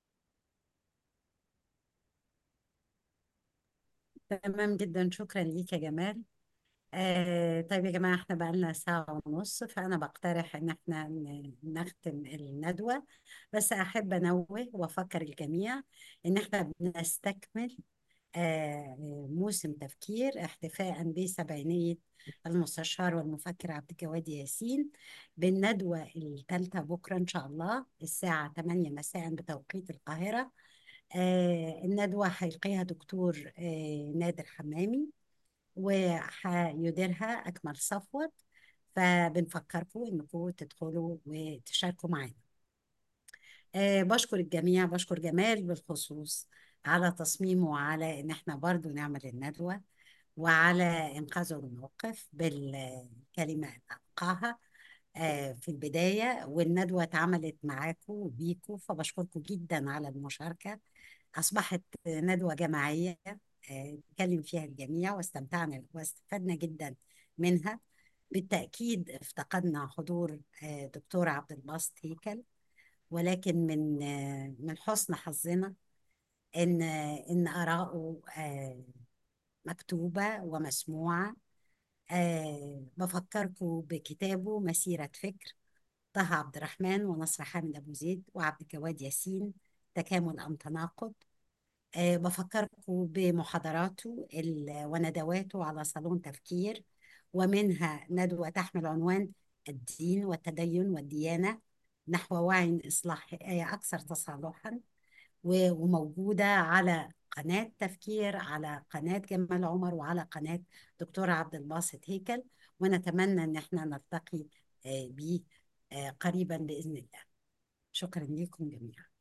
تمام جدا، شكرا ليك يا جمال. آه طيب يا جماعة، احنا بقالنا ساعة ونص، فأنا بقترح إن احنا ن- نختم الندوة. بس أحب أنوه وأفكر الجميع إن احنا بنستكمل آه موسم تفكير احتفاء بسبعينية المستشار والمفكر عبد الجواد ياسين، بالندوة الثالثة بكرة إن شاء الله الساعة ثمانية مساء بتوقيت القاهرة. آه الندوة هيلقيها دكتور آه نادر حمامي، وهيديرها أكمل صفوت. فبنفكركم إنكم تدخلوا وتشاركوا معانا. أه بشكر الجميع، بشكر جمال بالخصوص على تصميمه وعلى إن احنا برضو نعمل الندوة، وعلى إنقاذه الموقف بالكلمة اللي ألقاها آه، في البداية. والندوة اتعملت معاكم وبيكم، فبشكركم جدا على المشاركة. أصبحت ندوة جماعية آه، اتكلم فيها الجميع، واستمتعنا واستفدنا جدا منها. بالتأكيد افتقدنا حضور آه، دكتور عبد الباسط هيكل، ولكن من آه، من حسن حظنا إن إن آراءه آه، مكتوبة ومسموعة. أه بفكركم بكتابه مسيرة فكر طه عبد الرحمن ونصر حامد أبو زيد وعبد الجواد ياسين، تكامل أم تناقض. أه بفكركم بمحاضراته ال- وندواته على صالون تفكير، ومنها ندوة تحمل عنوان الدين والتدين والديانة نحو وعي إصلاحي أكثر تصالحا، و- وموجودة على قناة تفكير، على قناة جمال عمر، وعلى قناة دكتور عبد الباسط هيكل. ونتمنى ان احنا نلتقي آه، بيه آه، قريبا بإذن الله. شكرا لكم جميعا.